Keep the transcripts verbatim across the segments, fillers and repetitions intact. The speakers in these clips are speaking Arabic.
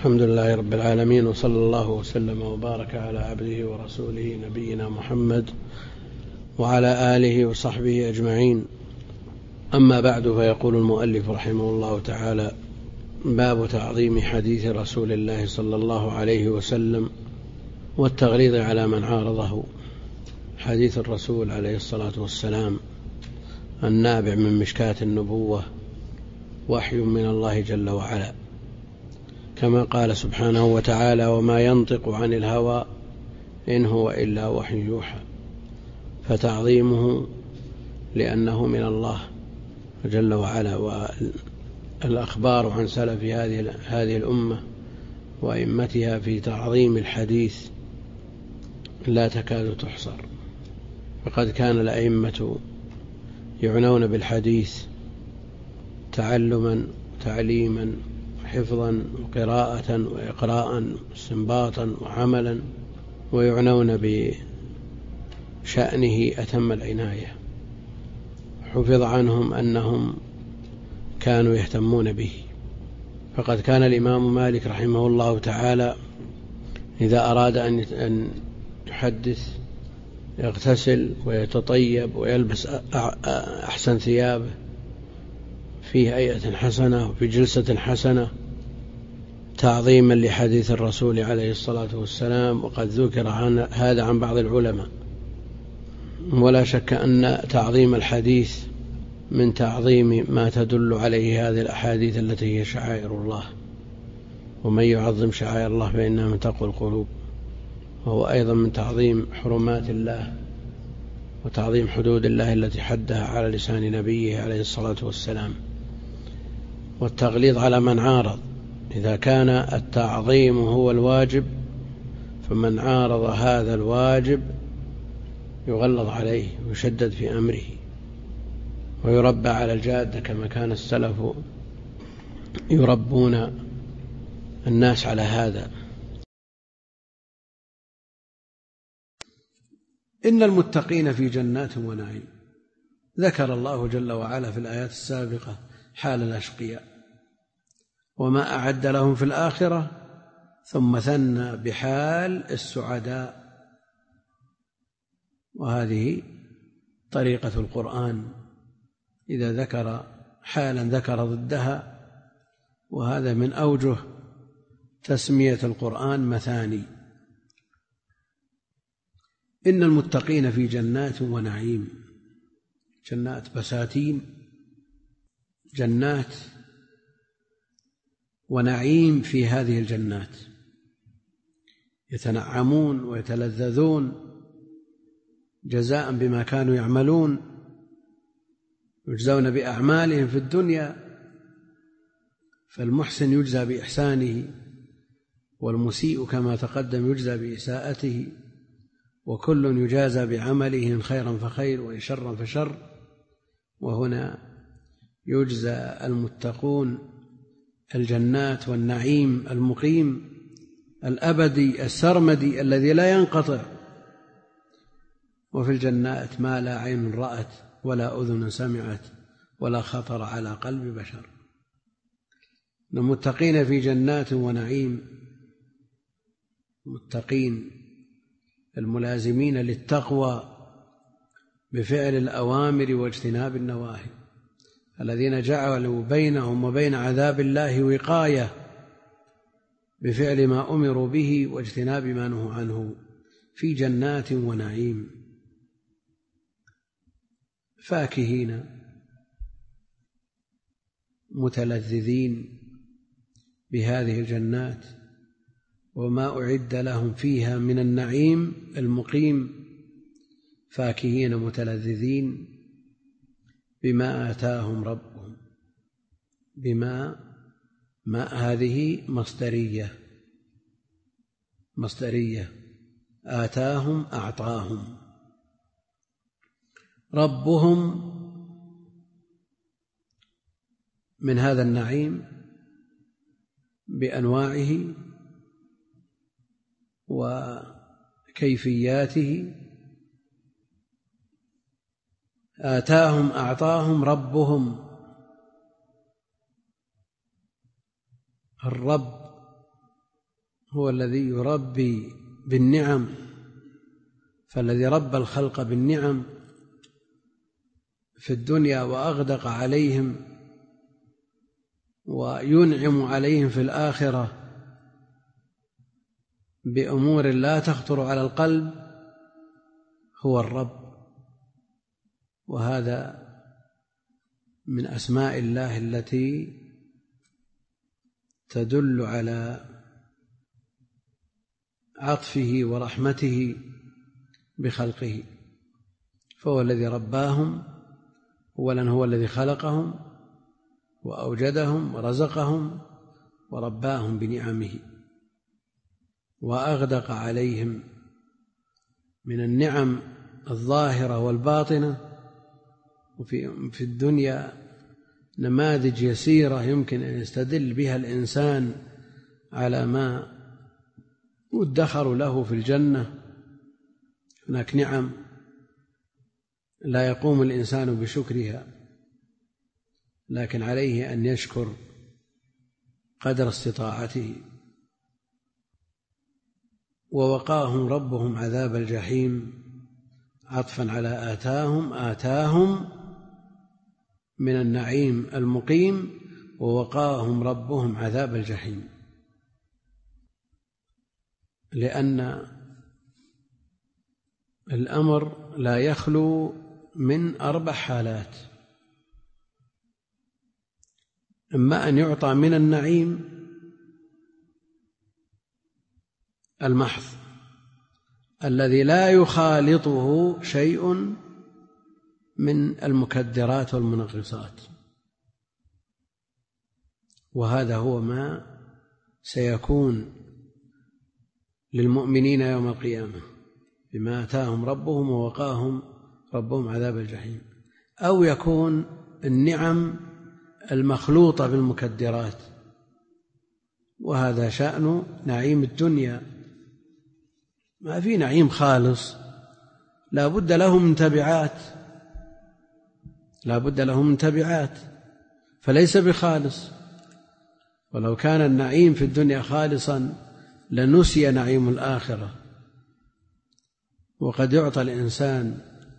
الحمد لله رب العالمين، وصلى الله وسلم وبارك على عبده ورسوله نبينا محمد وعلى آله وصحبه أجمعين. أما بعد، فيقول المؤلف رحمه الله تعالى: باب تعظيم حديث رسول الله صلى الله عليه وسلم والتغليظ على من عارضه. حديث الرسول عليه الصلاة والسلام النابع من مشكاة النبوة وحي من الله جل وعلا، كما قال سبحانه وتعالى: وما ينطق عن الهوى إن هو إلا وحي يوحى. فتعظيمه لأنه من الله جل وعلا. والأخبار عن سلف هذه الأمة وأئمتها في تعظيم الحديث لا تكاد تحصر، فقد كان الأئمة يعنون بالحديث تعلما وتعليما حفظا وقراءة وإقراء واستنباطا وعملا، ويعنون بشأنه أتم العناية. حفظ عنهم أنهم كانوا يهتمون به، فقد كان الإمام مالك رحمه الله تعالى إذا أراد أن يحدث يغتسل ويتطيب ويلبس أحسن ثيابه في هيئة حسنة وفي جلسة حسنة تعظيما لحديث الرسول عليه الصلاة والسلام. وقد ذكر عن هذا عن بعض العلماء، ولا شك أن تعظيم الحديث من تعظيم ما تدل عليه هذه الأحاديث التي هي شعائر الله، ومن يعظم شعائر الله فإنها من تقوى القلوب، وهو أيضا من تعظيم حرمات الله وتعظيم حدود الله التي حدها على لسان نبيه عليه الصلاة والسلام. والتغليظ على من عارض، إذا كان التعظيم هو الواجب فمن عارض هذا الواجب يغلظ عليه ويشدد في أمره ويربى على الجادة، كما كان السلف يربون الناس على هذا. إن المتقين في جنات ونعيم. ذكر الله جل وعلا في الآيات السابقة حال الأشقياء وما أعد لهم في الآخرة، ثم ثنى بحال السعداء. وهذه طريقة القرآن، إذا ذكر حالا ذكر ضدها، وهذا من أوجه تسمية القرآن مثاني. إن المتقين في جنات ونعيم. جنات بساتين، جنات ونعيم في هذه الجنات، يتنعمون ويتلذذون جزاء بما كانوا يعملون، يجزون بأعمالهم في الدنيا، فالمحسن يجزى بإحسانه، والمسيء كما تقدم يجزى بإساءته، وكل يجازى بعمله إن خيرا فخير وإن شرا فشر. وهنا يجزى المتقون الجنات والنعيم المقيم الأبدي السرمدي الذي لا ينقطع. وفي الجنات ما لا عين رأت ولا أذن سمعت ولا خطر على قلب بشر. المتقين في جنات ونعيم، متقين الملازمين للتقوى بفعل الأوامر واجتناب النواهي، الذين جعلوا بينهم وبين عذاب الله وقاية بفعل ما أمروا به واجتناب ما نهوا عنه، في جنات ونعيم فاكهين متلذذين بهذه الجنات وما أعد لهم فيها من النعيم المقيم، فاكهين متلذذين بما آتاهم ربهم. بما ما هذه مصدرية مصدرية آتاهم أعطاهم. ربهم من هذا النعيم بأنواعه وكيفياته. آتاهم أعطاهم ربهم. الرب هو الذي يربي بالنعم، فالذي ربى الخلق بالنعم في الدنيا وأغدق عليهم وينعم عليهم في الآخرة بأمور لا تخطر على القلب هو الرب. وهذا من أسماء الله التي تدل على عطفه ورحمته بخلقه، فهو الذي رباهم، أولا هو الذي خلقهم وأوجدهم ورزقهم ورباهم بنعمه وأغدق عليهم من النعم الظاهرة والباطنة. وفي في الدنيا نماذج يسيرة يمكن أن يستدل بها الإنسان على ما ادخر له في الجنة. هناك نعم لا يقوم الإنسان بشكرها، لكن عليه أن يشكر قدر استطاعته. ووقاهم ربهم عذاب الجحيم، عطفا على آتاهم آتاهم من النعيم المقيم، ووقاهم ربهم عذاب الجحيم، لأن الأمر لا يخلو من أربع حالات: إما أن يعطى من النعيم المحض الذي لا يخالطه شيء من المكدرات والمنغصات، وهذا هو ما سيكون للمؤمنين يوم القيامة بما آتاهم ربهم ووقاهم ربهم عذاب الجحيم. أو يكون النعم المخلوطة بالمكدرات، وهذا شأن نعيم الدنيا. ما في نعيم خالص، لا بد له من تبعات، لا بد له من تبعات، فليس بخالص. ولو كان النعيم في الدنيا خالصا لنسي نعيم الآخرة. وقد يعطى الإنسان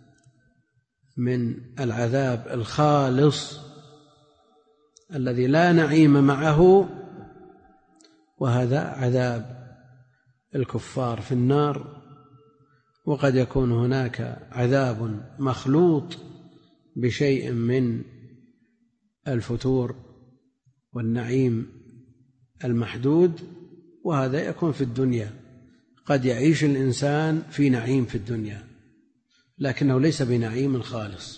من العذاب الخالص الذي لا نعيم معه، وهذا عذاب الكفار في النار. وقد يكون هناك عذاب مخلوط بشيء من الفتور والنعيم المحدود، وهذا يكون في الدنيا. قد يعيش الإنسان في نعيم في الدنيا لكنه ليس بنعيم خالص،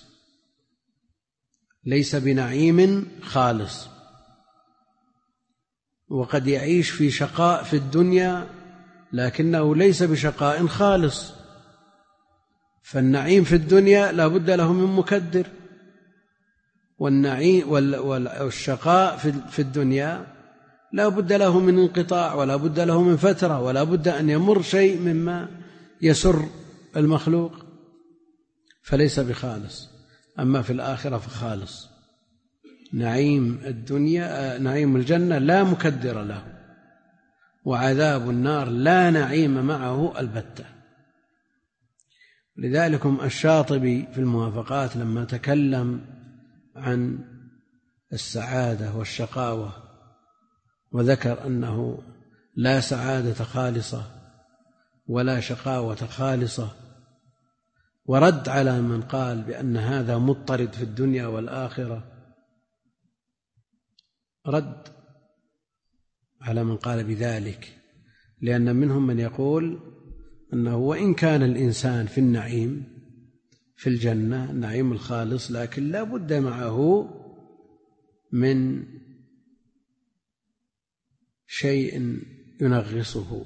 ليس بنعيم خالص. وقد يعيش في شقاء في الدنيا لكنه ليس بشقاء خالص. فالنعيم في الدنيا لا بد له من مكدر، والنعيم والشقاء في الدنيا لا بد له من انقطاع، ولا بد له من فترة، ولا بد أن يمر شيء مما يسر المخلوق، فليس بخالص. أما في الآخرة فخالص. نعيم الدنيا نعيم الجنة لا مكدر له، وعذاب النار لا نعيم معه البتة. لذلك الشاطبي في الموافقات لما تكلم عن السعادة والشقاوة وذكر أنه لا سعادة خالصة ولا شقاوة خالصة، ورد على من قال بأن هذا مضطرد في الدنيا والآخرة، رد على من قال بذلك، لأن منهم من يقول أنه وإن كان الإنسان في النعيم في الجنة النعيم الخالص، لكن لا بد معه من شيء ينغصه،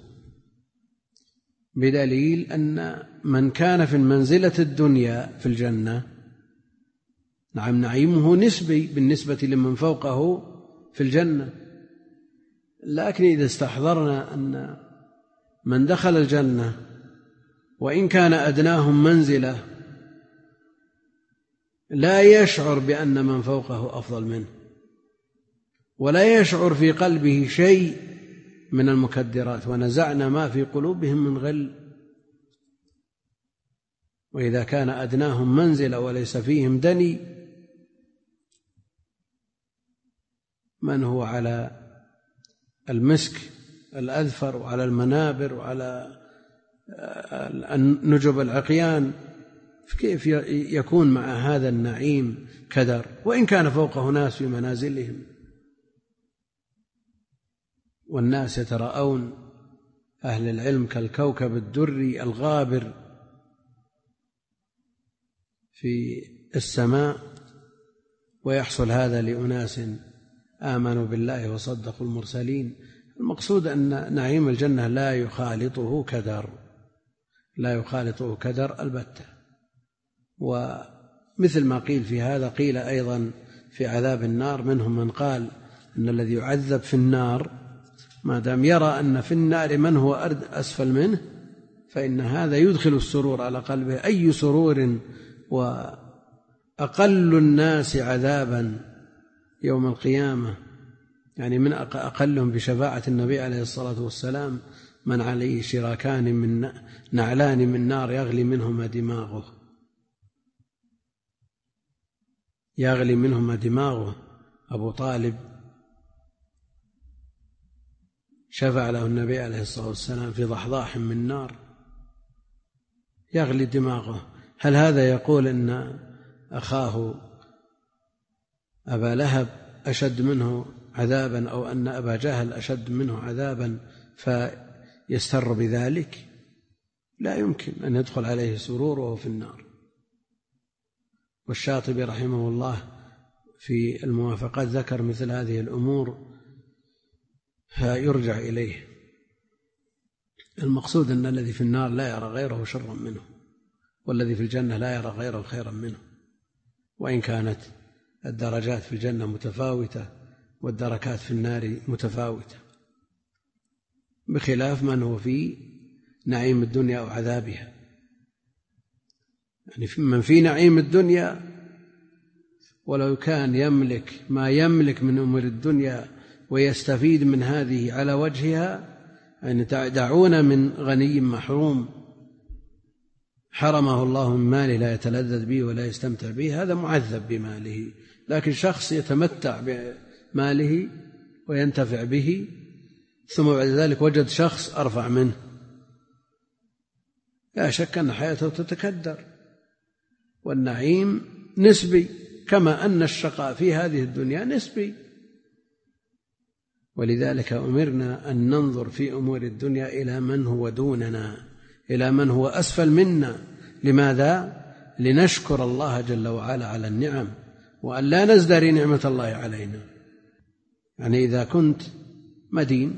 بدليل أن من كان في المنزلة الدنيا في الجنة نعم نعيمه نسبي بالنسبة لمن فوقه في الجنة. لكن إذا استحضرنا أن من دخل الجنة وإن كان أدناهم منزلة لا يشعر بأن من فوقه أفضل منه، ولا يشعر في قلبه شيء من المكدرات ونزعنا ما في قلوبهم من غل. وإذا كان أدناهم منزلة وليس فيهم دني، من هو على المسك الأذفر وعلى المنابر وعلى نجب العقيان، كيف يكون مع هذا النعيم كدر وإن كان فوقه ناس في منازلهم؟ والناس يتراءون أهل العلم كالكوكب الدري الغابر في السماء، ويحصل هذا لأناس آمنوا بالله وصدقوا المرسلين. المقصود أن نعيم الجنة لا يخالطه كدر، لا يخالطه كدر البتة. ومثل ما قيل في هذا قيل أيضا في عذاب النار، منهم من قال أن الذي يعذب في النار ما دام يرى أن في النار من هو أسفل منه فإن هذا يدخل السرور على قلبه. أي سرور وأقل الناس عذابا يوم القيامة، يعني من أقلهم بشفاعة النبي عليه الصلاة والسلام من عليه شراكان من نعلان من نار يغلي منهما دماغه، يغلي منهما دماغه. أبو طالب شفع له النبي عليه الصلاة والسلام في ضحضاح من نار يغلي دماغه. هل هذا يقول إن أخاه أبا لهب أشد منه عذابا، أو أن أبا جهل أشد منه عذابا فيستر بذلك؟ لا يمكن أن يدخل عليه سرور وهو في النار. والشاطبي رحمه الله في الموافقات ذكر مثل هذه الأمور فيرجع إليه. المقصود أن الذي في النار لا يرى غيره شرا منه، والذي في الجنة لا يرى غيره خيرا منه، وإن كانت الدرجات في الجنة متفاوتة والدركات في النار متفاوتة، بخلاف من هو في نعيم الدنيا أو عذابها. يعني من في نعيم الدنيا ولو كان يملك ما يملك من أمور الدنيا ويستفيد من هذه على وجهها، يعني دعونا من غني محروم حرمه الله من ماله لا يتلذذ به ولا يستمتع به، هذا معذب بماله. لكن شخص يتمتع بماله وينتفع به ثم بعد ذلك وجد شخص أرفع منه، لا شك أن حياته تتكدر. والنعيم نسبي كما أن الشقاء في هذه الدنيا نسبي. ولذلك أمرنا أن ننظر في أمور الدنيا إلى من هو دوننا، إلى من هو أسفل منا. لماذا؟ لنشكر الله جل وعلا على النعم، وأن لا نزدري نعمة الله علينا. يعني إذا كنت مدين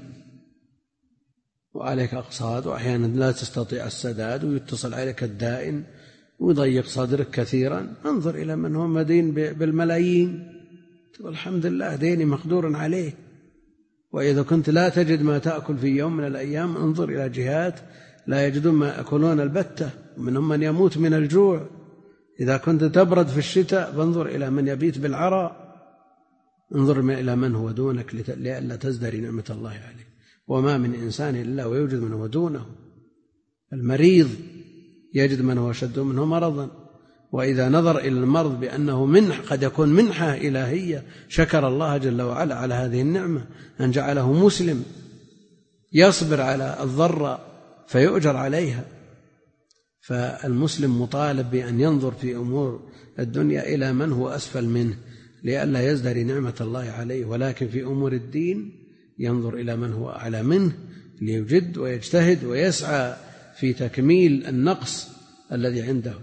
وعليك أقساط وأحيانا لا تستطيع السداد ويتصل عليك الدائن ويضيق صدرك كثيرا، انظر إلى من هو مدين بالملايين، تقول الحمد لله ديني مقدور عليه. وإذا كنت لا تجد ما تأكل في يوم من الأيام، انظر إلى جهات لا يجدون ما يأكلون البتة، ومنهم من يموت من الجوع. إذا كنت تبرد في الشتاء فانظر إلى من يبيت بالعراء. انظر إلى من هو دونك لئلا تزدري نعمة الله عليه. وما من إنسان إلا ويوجد من هو دونه. المريض يجد من هو أشد منه مرضا، وإذا نظر إلى المرض بأنه منح قد يكون منحة إلهية، شكر الله جل وعلا على هذه النعمة أن جعله مسلم يصبر على الضراء فيؤجر عليها. فالمسلم مطالب بأن ينظر في أمور الدنيا إلى من هو أسفل منه لئلا يزدري نعمة الله عليه، ولكن في أمور الدين ينظر إلى من هو أعلى منه ليجد ويجتهد ويسعى في تكميل النقص الذي عنده،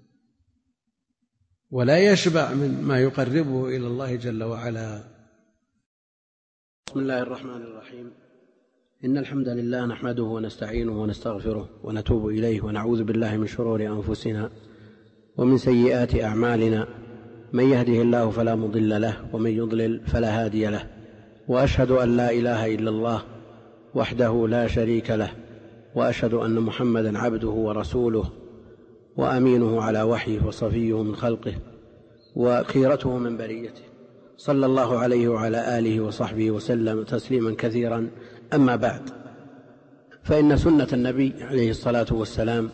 ولا يشبع من ما يقربه إلى الله جل وعلا. بسم الله الرحمن الرحيم. إن الحمد لله نحمده ونستعينه ونستغفره ونتوب إليه ونعوذ بالله من شرور أنفسنا ومن سيئات أعمالنا، من يهده الله فلا مضل له ومن يضلل فلا هادي له، وأشهد أن لا إله إلا الله وحده لا شريك له، وأشهد أن محمدا عبده ورسوله وأمينه على وحيه وصفيه من خلقه وخيرته من بريته، صلى الله عليه وعلى آله وصحبه وسلم تسليما كثيرا. أما بعد، فإن سنة النبي عليه الصلاة والسلام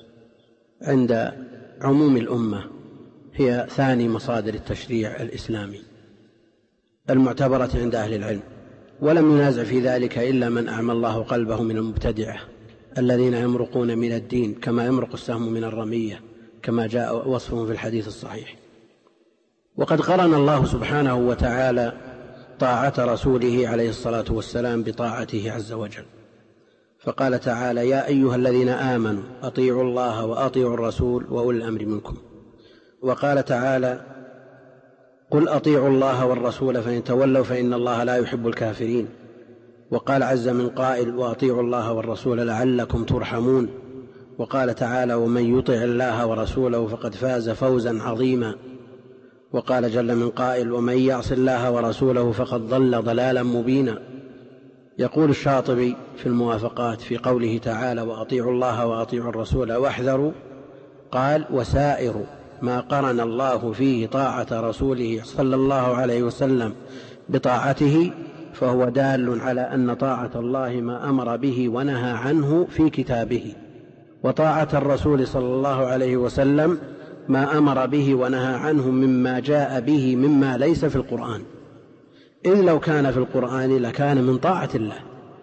عند عموم الأمة هي ثاني مصادر التشريع الإسلامي المعتبرة عند أهل العلم، ولم ينازع في ذلك إلا من أعمى الله قلبه من المبتدعة الذين يمرقون من الدين كما يمرق السهم من الرمية، كما جاء وصفهم في الحديث الصحيح. وقد قرن الله سبحانه وتعالى طاعة رسوله عليه الصلاة والسلام بطاعته عز وجل، فقال تعالى: يا أيها الذين آمنوا أطيعوا الله وأطيعوا الرسول وأولي الأمر منكم. وقال تعالى: قل أطيعوا الله والرسول فإن تولوا فإن الله لا يحب الكافرين. وقال عز من قائل: وأطيعوا الله والرسول لعلكم ترحمون. وقال تعالى: ومن يطع الله ورسوله فقد فاز فوزا عظيما. وقال جل من قائل: ومن يعص الله ورسوله فقد ضل ضلالا مبينا. يقول الشاطبي في الموافقات في قوله تعالى: وأطيعوا الله وأطيعوا الرسول واحذروا، قال: وسائر ما قرن الله فيه طاعة رسوله صلى الله عليه وسلم بطاعته فهو دال على أن طاعة الله ما أمر به ونهى عنه في كتابه، وطاعة الرسول صلى الله عليه وسلم ما أمر به ونهى عنه مما جاء به مما ليس في القرآن، إذ لو كان في القرآن لكان من طاعة الله.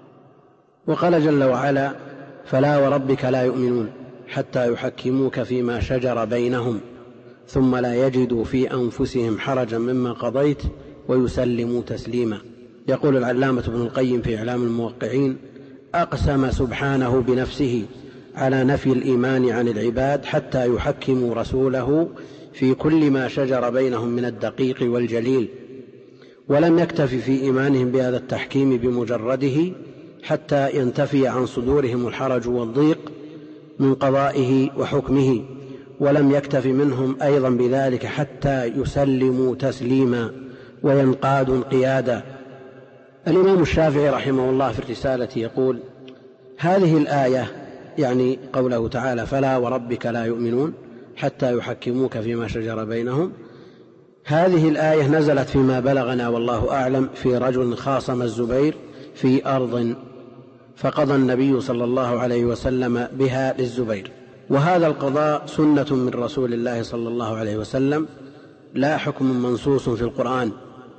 وقال جل وعلا: فلا وربك لا يؤمنون حتى يحكموك فيما شجر بينهم ثم لا يجدوا في أنفسهم حرجا مما قضيت ويسلموا تسليما. يقول العلامة ابن القيم في إعلام الموقعين: أقسم سبحانه بنفسه على نفي الإيمان عن العباد حتى يحكموا رسوله في كل ما شجر بينهم من الدقيق والجليل، ولم يكتف في إيمانهم بهذا التحكيم بمجرده حتى ينتفي عن صدورهم الحرج والضيق من قضائه وحكمه، ولم يكتف منهم أيضا بذلك حتى يسلموا تسليما وينقادوا انقيادا. الإمام الشافعي رحمه الله في الرسالة يقول: هذه الآية، يعني قوله تعالى: فلا وربك لا يؤمنون حتى يحكموك فيما شجر بينهم، هذه الآية نزلت فيما بلغنا والله أعلم في رجل خاصم الزبير في أرض فقضى النبي صلى الله عليه وسلم بها للزبير، وهذا القضاء سنة من رسول الله صلى الله عليه وسلم لا حكم منصوص في القرآن،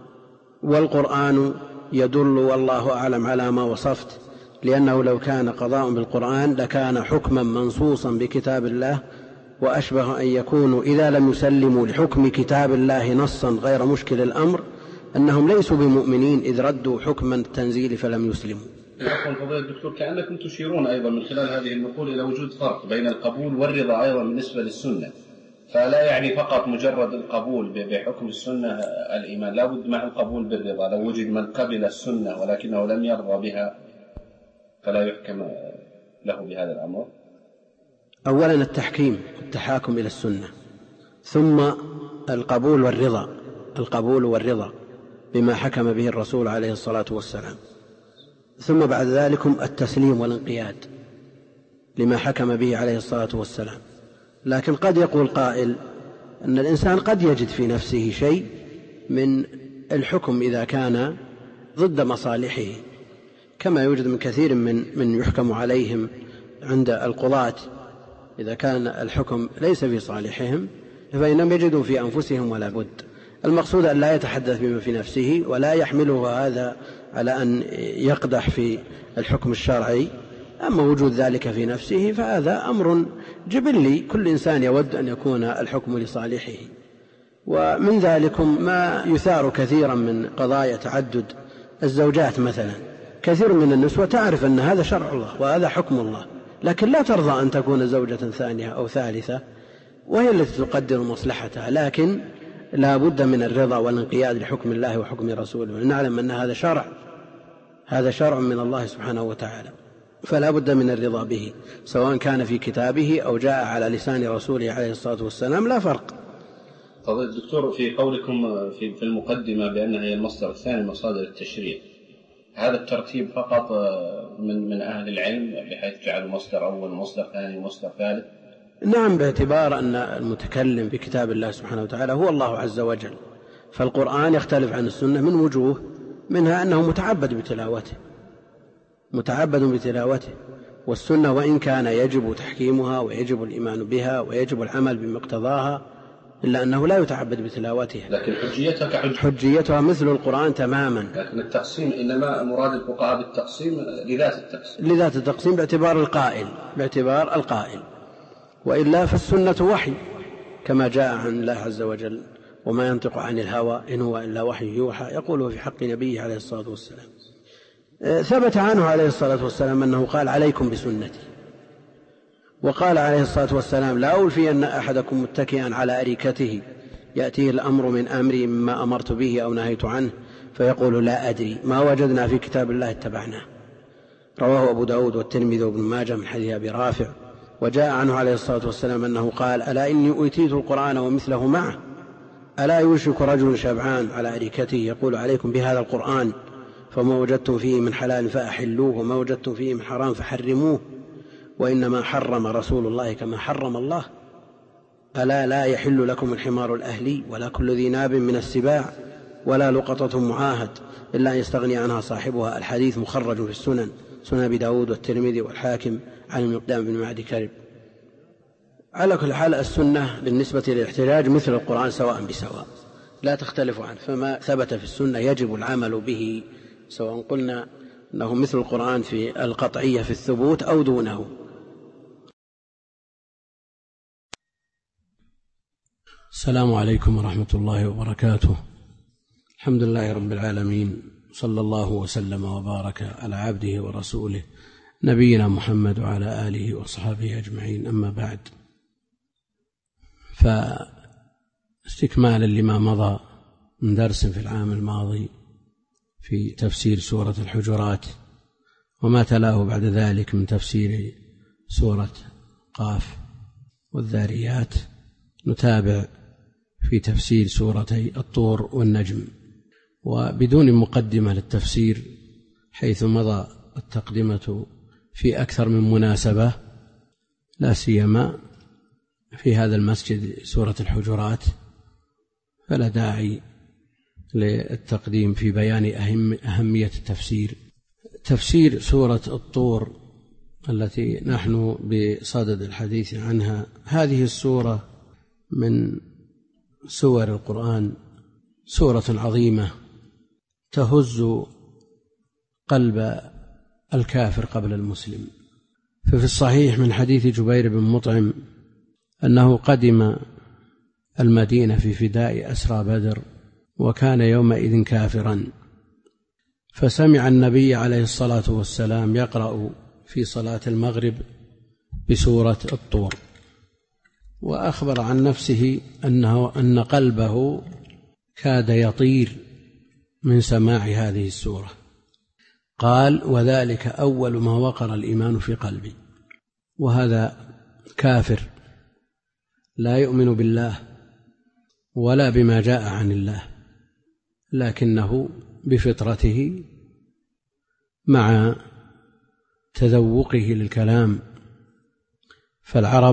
والقرآن يدل والله أعلم على ما وصفت، لأنه لو كان قضاء بالقرآن لكان حكما منصوصا بكتاب الله، وأشبه أن يكونوا إذا لم يسلموا لحكم كتاب الله نصا غير مشكل الأمر أنهم ليسوا بمؤمنين إذ ردوا حكم التنزيل فلم يسلموا. عفوا فضيلة الدكتور، كأنكم تشيرون أيضا من خلال هذه النقول إلى وجود فرق بين القبول والرضا أيضا بالنسبة للسنة، فلا يعني فقط مجرد القبول بحكم السنة الإيمان، لا بد مع القبول بالرضا. لو وجد من قبل السنة ولكنه لم يرضى بها فلا يحكم له بهذا الأمر. أولا التحكيم التحاكم إلى السنة، ثم القبول والرضا، القبول والرضا بما حكم به الرسول عليه الصلاة والسلام، ثم بعد ذلك التسليم والانقياد لما حكم به عليه الصلاة والسلام. لكن قد يقول قائل أن الإنسان قد يجد في نفسه شيء من الحكم إذا كان ضد مصالحه، كما يوجد من كثير من من يحكم عليهم عند القضاة، إذا كان الحكم ليس في صالحهم فإنهم يجدوا في أنفسهم ولا بد. المقصود أن لا يتحدث بما في نفسه ولا يحمله هذا على أن يقدح في الحكم الشرعي. أما وجود ذلك في نفسه فهذا أمر جبلي، كل إنسان يود أن يكون الحكم لصالحه. ومن ذلكم ما يثار كثيرا من قضايا تعدد الزوجات مثلا، كثير من النسوة تعرف أن هذا شرع الله وهذا حكم الله، لكن لا ترضى أن تكون زوجة ثانية أو ثالثة، وهي التي تقدر مصلحتها، لكن لا بد من الرضا والانقياد لحكم الله وحكم رسوله. نعلم أن هذا شرع، هذا شرع من الله سبحانه وتعالى، فلا بد من الرضا به سواء كان في كتابه أو جاء على لسان رسوله عليه الصلاة والسلام، لا فرق. فضيلة الدكتور، في قولكم في المقدمة بأنها هي المصدر الثاني مصادر التشريع، هذا الترتيب فقط من من أهل العلم بحيث جعلوا مصدر أول مصدر ثاني مصدر ثالث؟ نعم، باعتبار أن المتكلم بكتاب الله سبحانه وتعالى هو الله عز وجل، فالقرآن يختلف عن السنة من وجوه، منها أنه متعبد بتلاوته، متعبد بتلاوته. والسنة وإن كان يجب تحكيمها ويجب الإيمان بها ويجب العمل بمقتضاها إلا أنه لا يتعبد بتلاوتها، لكن حجيتها كحج حجيتها مثل القرآن تماما. لكن التقسيم إنما مراد الفقهاء بالتقسيم لذات التقسيم لذات التقسيم باعتبار القائل باعتبار القائل وإلا فالسنة وحي كما جاء عن الله عز وجل: وما ينطق عن الهوى إن هو إلا وحي يوحى، يقوله في حق نبيه عليه الصلاة والسلام. ثبت عنه عليه الصلاة والسلام أنه قال: عليكم بسنتي. وقال عليه الصلاة والسلام: لا ألفين أحدكم متكئا على أريكته يأتيه الأمر من أمري مما أمرت به أو نهيت عنه فيقول: لا أدري، ما وجدنا في كتاب الله اتبعناه. رواه أبو داود والترمذي وابن ماجه من حديث أبي رافع. وجاء عنه عليه الصلاة والسلام أنه قال: ألا إني أوتيت القرآن ومثله معه، ألا يوشك رجل شبعان على أريكته يقول: عليكم بهذا القرآن، فما وجدتم فيه من حلال فأحلوه وما وجدتم فيه من حرام فحرموه، وإنما حرم رسول الله كما حرم الله. ألا لا يحل لكم الحمار الأهلي ولا كل ذي ناب من السباع ولا لقطة معاهد إلا أن يستغني عنها صاحبها. الحديث مخرج في السنن، سنن أبي داود والترمذي والحاكم عن المقدام بن معدي كرب. على كل حال السنة بالنسبة للاحتجاج مثل القرآن سواء بسواء لا تختلف عنه، فما ثبت في السنة يجب العمل به، سواء قلنا أنه مثل القرآن في القطعية في الثبوت أو دونه. السلام عليكم ورحمة الله وبركاته. الحمد لله رب العالمين، صلى الله وسلم وبارك على عبده ورسوله نبينا محمد وعلى آله وصحبه أجمعين. أما بعد، فاستكمالا لما مضى من درس في العام الماضي في تفسير سورة الحجرات وما تلاه بعد ذلك من تفسير سورة قاف والذاريات، نتابع في تفسير سورتي الطور والنجم، وبدون مقدمة للتفسير، حيث مضى التقدمة في أكثر من مناسبة، لا سيما في هذا المسجد سورة الحجرات، فلا داعي للتقديم في بيان أهم أهمية التفسير. تفسير سورة الطور التي نحن بصدد الحديث عنها، هذه السورة من سور القرآن سورة عظيمة تهز قلب الكافر قبل المسلم. ففي الصحيح من حديث جبير بن مطعم أنه قدم المدينة في فداء أسرى بدر وكان يومئذ كافرا، فسمع النبي عليه الصلاة والسلام يقرأ في صلاة المغرب بسورة الطور، وأخبر عن نفسه أنه أن قلبه كاد يطير من سماع هذه السورة. قال: وذلك أول ما وقر الإيمان في قلبي. وهذا كافر لا يؤمن بالله ولا بما جاء عن الله، لكنه بفطرته مع تذوقه للكلام، فالعرب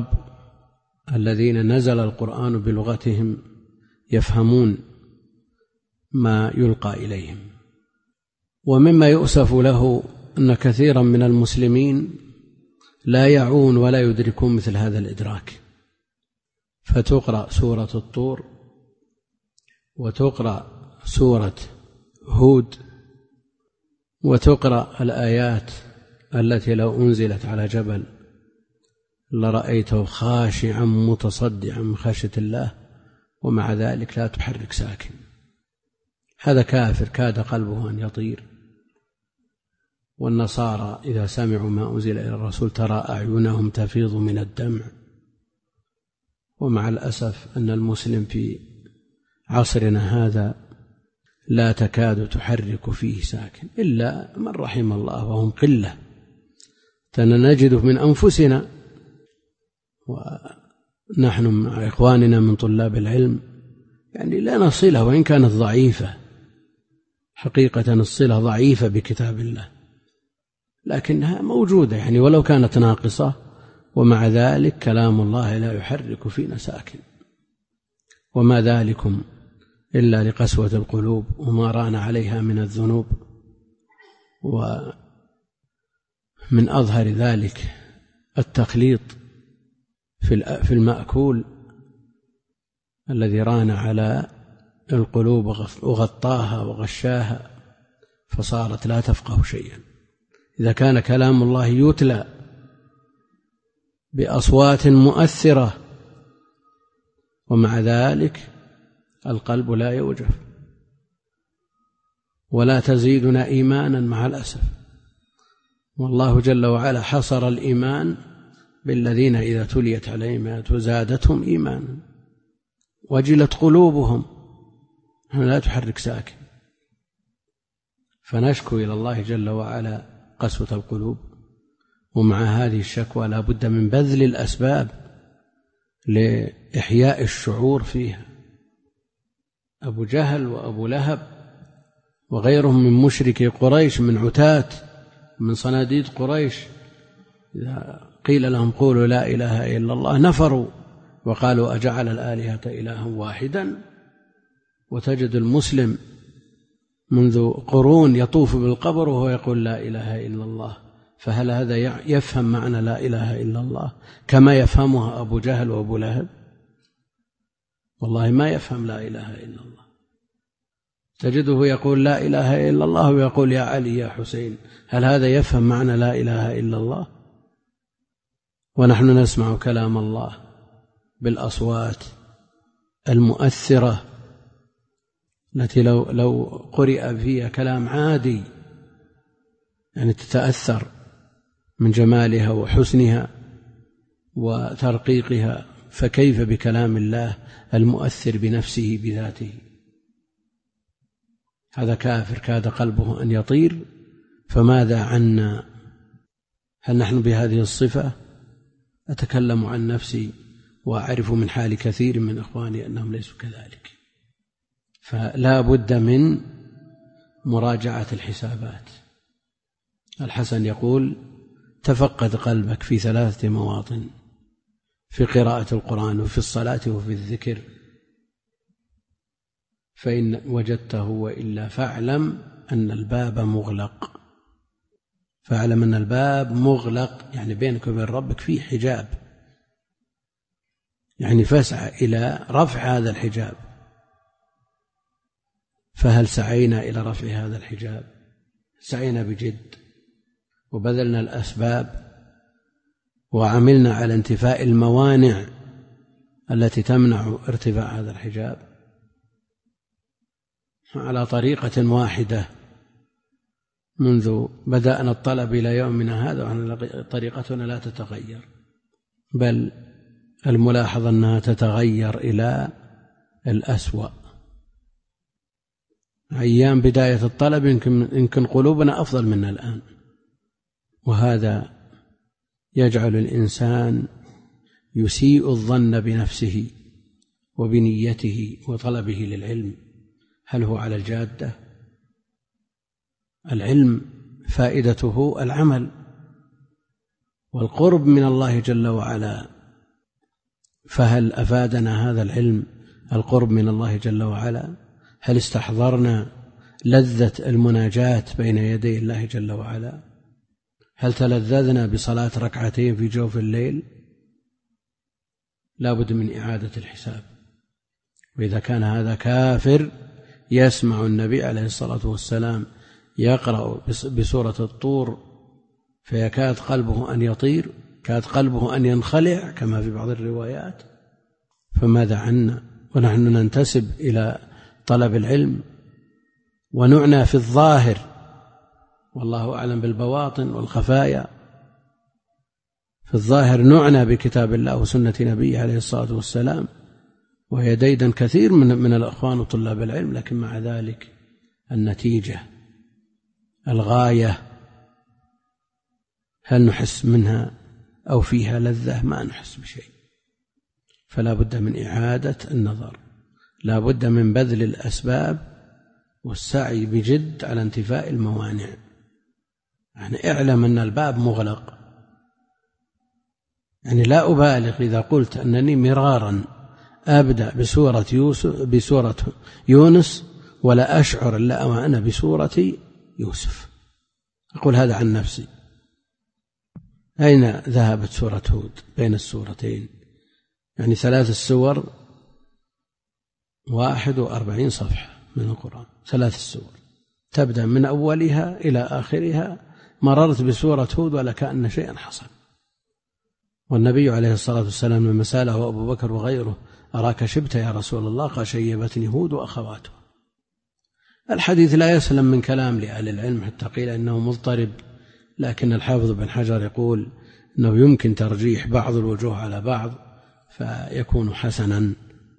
الذين نزل القرآن بلغتهم يفهمون ما يلقى إليهم. ومما يؤسف له أن كثيرا من المسلمين لا يعون ولا يدركون مثل هذا الإدراك، فتقرأ سورة الطور وتقرأ سورة هود وتقرأ الآيات التي لو أنزلت على جبل لرأيته خاشعا متصدعا من خشية الله، ومع ذلك لا تحرك ساكن. هذا كافر كاد قلبه أن يطير. والنصارى إذا سمعوا ما أنزل إلى الرسول ترى أعينهم تفيض من الدمع. ومع الأسف أن المسلم في عصرنا هذا لا تكاد تحرك فيه ساكن إلا من رحم الله، وهم قلة نجد من أنفسنا، ونحن مع إخواننا من طلاب العلم يعني لا نصلها وإن كانت ضعيفة، حقيقة الصلة ضعيفة بكتاب الله، لكنها موجودة يعني ولو كانت ناقصة، ومع ذلك كلام الله لا يحرك فينا ساكن. وما ذلكم إلا لقسوة القلوب وما ران عليها من الذنوب. من أظهر ذلك التخليط في المأكول الذي ران على القلوب وغطاها وغشاها فصارت لا تفقه شيئا. إذا كان كلام الله يتلى بأصوات مؤثرة ومع ذلك القلب لا يوجف ولا تزيدنا إيمانا مع الأسف. والله جل وعلا حصر الإيمان بالذين إذا تليت عليهم آياته زادتهم إيمانا وجلت قلوبهم. لا تحرك ساكن. فنشكو إلى الله جل وعلا قسوة القلوب، ومع هذه الشكوى لا بد من بذل الأسباب لإحياء الشعور فيها. أبو جهل وأبو لهب وغيرهم من مشركي قريش من عتاة من صناديد قريش إذا قيل لهم قولوا لا إله إلا الله نفروا وقالوا أجعل الآلهة إلها واحدا. وتجد المسلم منذ قرون يطوف بالقبر وهو يقول لا إله إلا الله. فهل هذا يفهم معنى لا إله إلا الله كما يفهمها أبو جهل وأبو لهب؟ والله ما يفهم لا إله إلا الله. تجده يقول لا إله إلا الله ويقول يا علي يا حسين. هل هذا يفهم معنى لا إله إلا الله؟ ونحن نسمع كلام الله بالأصوات المؤثرة التي لو, لو قرئ فيها كلام عادي يعني تتأثر من جمالها وحسنها وترقيقها، فكيف بكلام الله المؤثر بنفسه بذاته؟ هذا كافر كاد قلبه أن يطير، فماذا عنا؟ هل نحن بهذه الصفة؟ أتكلم عن نفسي وأعرف من حال كثير من إخواني أنهم ليسوا كذلك. فلا بد من مراجعة الحسابات. الحسن يقول تفقد قلبك في ثلاثة مواطن: في قراءة القرآن وفي الصلاة وفي الذكر، فإن وجدته وإلا فاعلم أن الباب مغلق. فاعلم أن الباب مغلق يعني بينك وبين ربك فيه حجاب، يعني فاسعى إلى رفع هذا الحجاب. فهل سعينا إلى رفع هذا الحجاب؟ سعينا بجد وبذلنا الأسباب وعملنا على انتفاء الموانع التي تمنع ارتفاع هذا الحجاب على طريقة واحدة منذ بدأنا الطلب إلى يومنا هذا، وأن طريقتنا لا تتغير، بل الملاحظ أنها تتغير إلى الأسوأ. أيام بداية الطلب يمكن قلوبنا أفضل منا الآن، وهذا يجعل الإنسان يسيء الظن بنفسه وبنيته وطلبه للعلم. هل هو على الجادة؟ العلم فائدته العمل والقرب من الله جل وعلا. فهل أفادنا هذا العلم القرب من الله جل وعلا؟ هل استحضرنا لذة المناجاة بين يدي الله جل وعلا؟ هل تلذذنا بصلاة ركعتين في جوف الليل؟ لا بد من إعادة الحساب. وإذا كان هذا كافر يسمع النبي عليه الصلاة والسلام يقرأ بسورة الطور فيكاد قلبه أن يطير، كاد قلبه أن ينخلع كما في بعض الروايات، فماذا عنا؟ ونحن ننتسب إلى طلب العلم ونعنى في الظاهر، والله أعلم بالبواطن والخفايا. في الظاهر نعنى بكتاب الله وسنة نبيه عليه الصلاة والسلام، وهي ديدا كثير من, من الأخوان وطلاب العلم، لكن مع ذلك النتيجة الغاية هل نحس منها أو فيها لذة؟ ما نحس بشيء. فلا بد من إعادة النظر، لا بد من بذل الأسباب والسعي بجد على انتفاء الموانع. يعني اعلم أن الباب مغلق. يعني لا أبالغ إذا قلت أنني مرارا أبدأ بسورة يوسف بسورة يونس ولا أشعر إلا وأنا بسورة يوسف. أقول هذا عن نفسي، أين ذهبت سورة هود بين السورتين؟ يعني ثلاث السور واحد وأربعين صفحة من القرآن، ثلاث السور تبدأ من أولها إلى آخرها، مررت بسورة هود ولا كأن شيئا حصل. والنبي عليه الصلاة والسلام لما سأله أبو بكر وغيره أراك شبت يا رسول الله؟ قال شيبتني هود وأخواته. الحديث لا يسلم من كلام لأهل العلم حتى قيل إنه مضطرب، لكن الحافظ بن حجر يقول إنه يمكن ترجيح بعض الوجوه على بعض فيكون حسنا.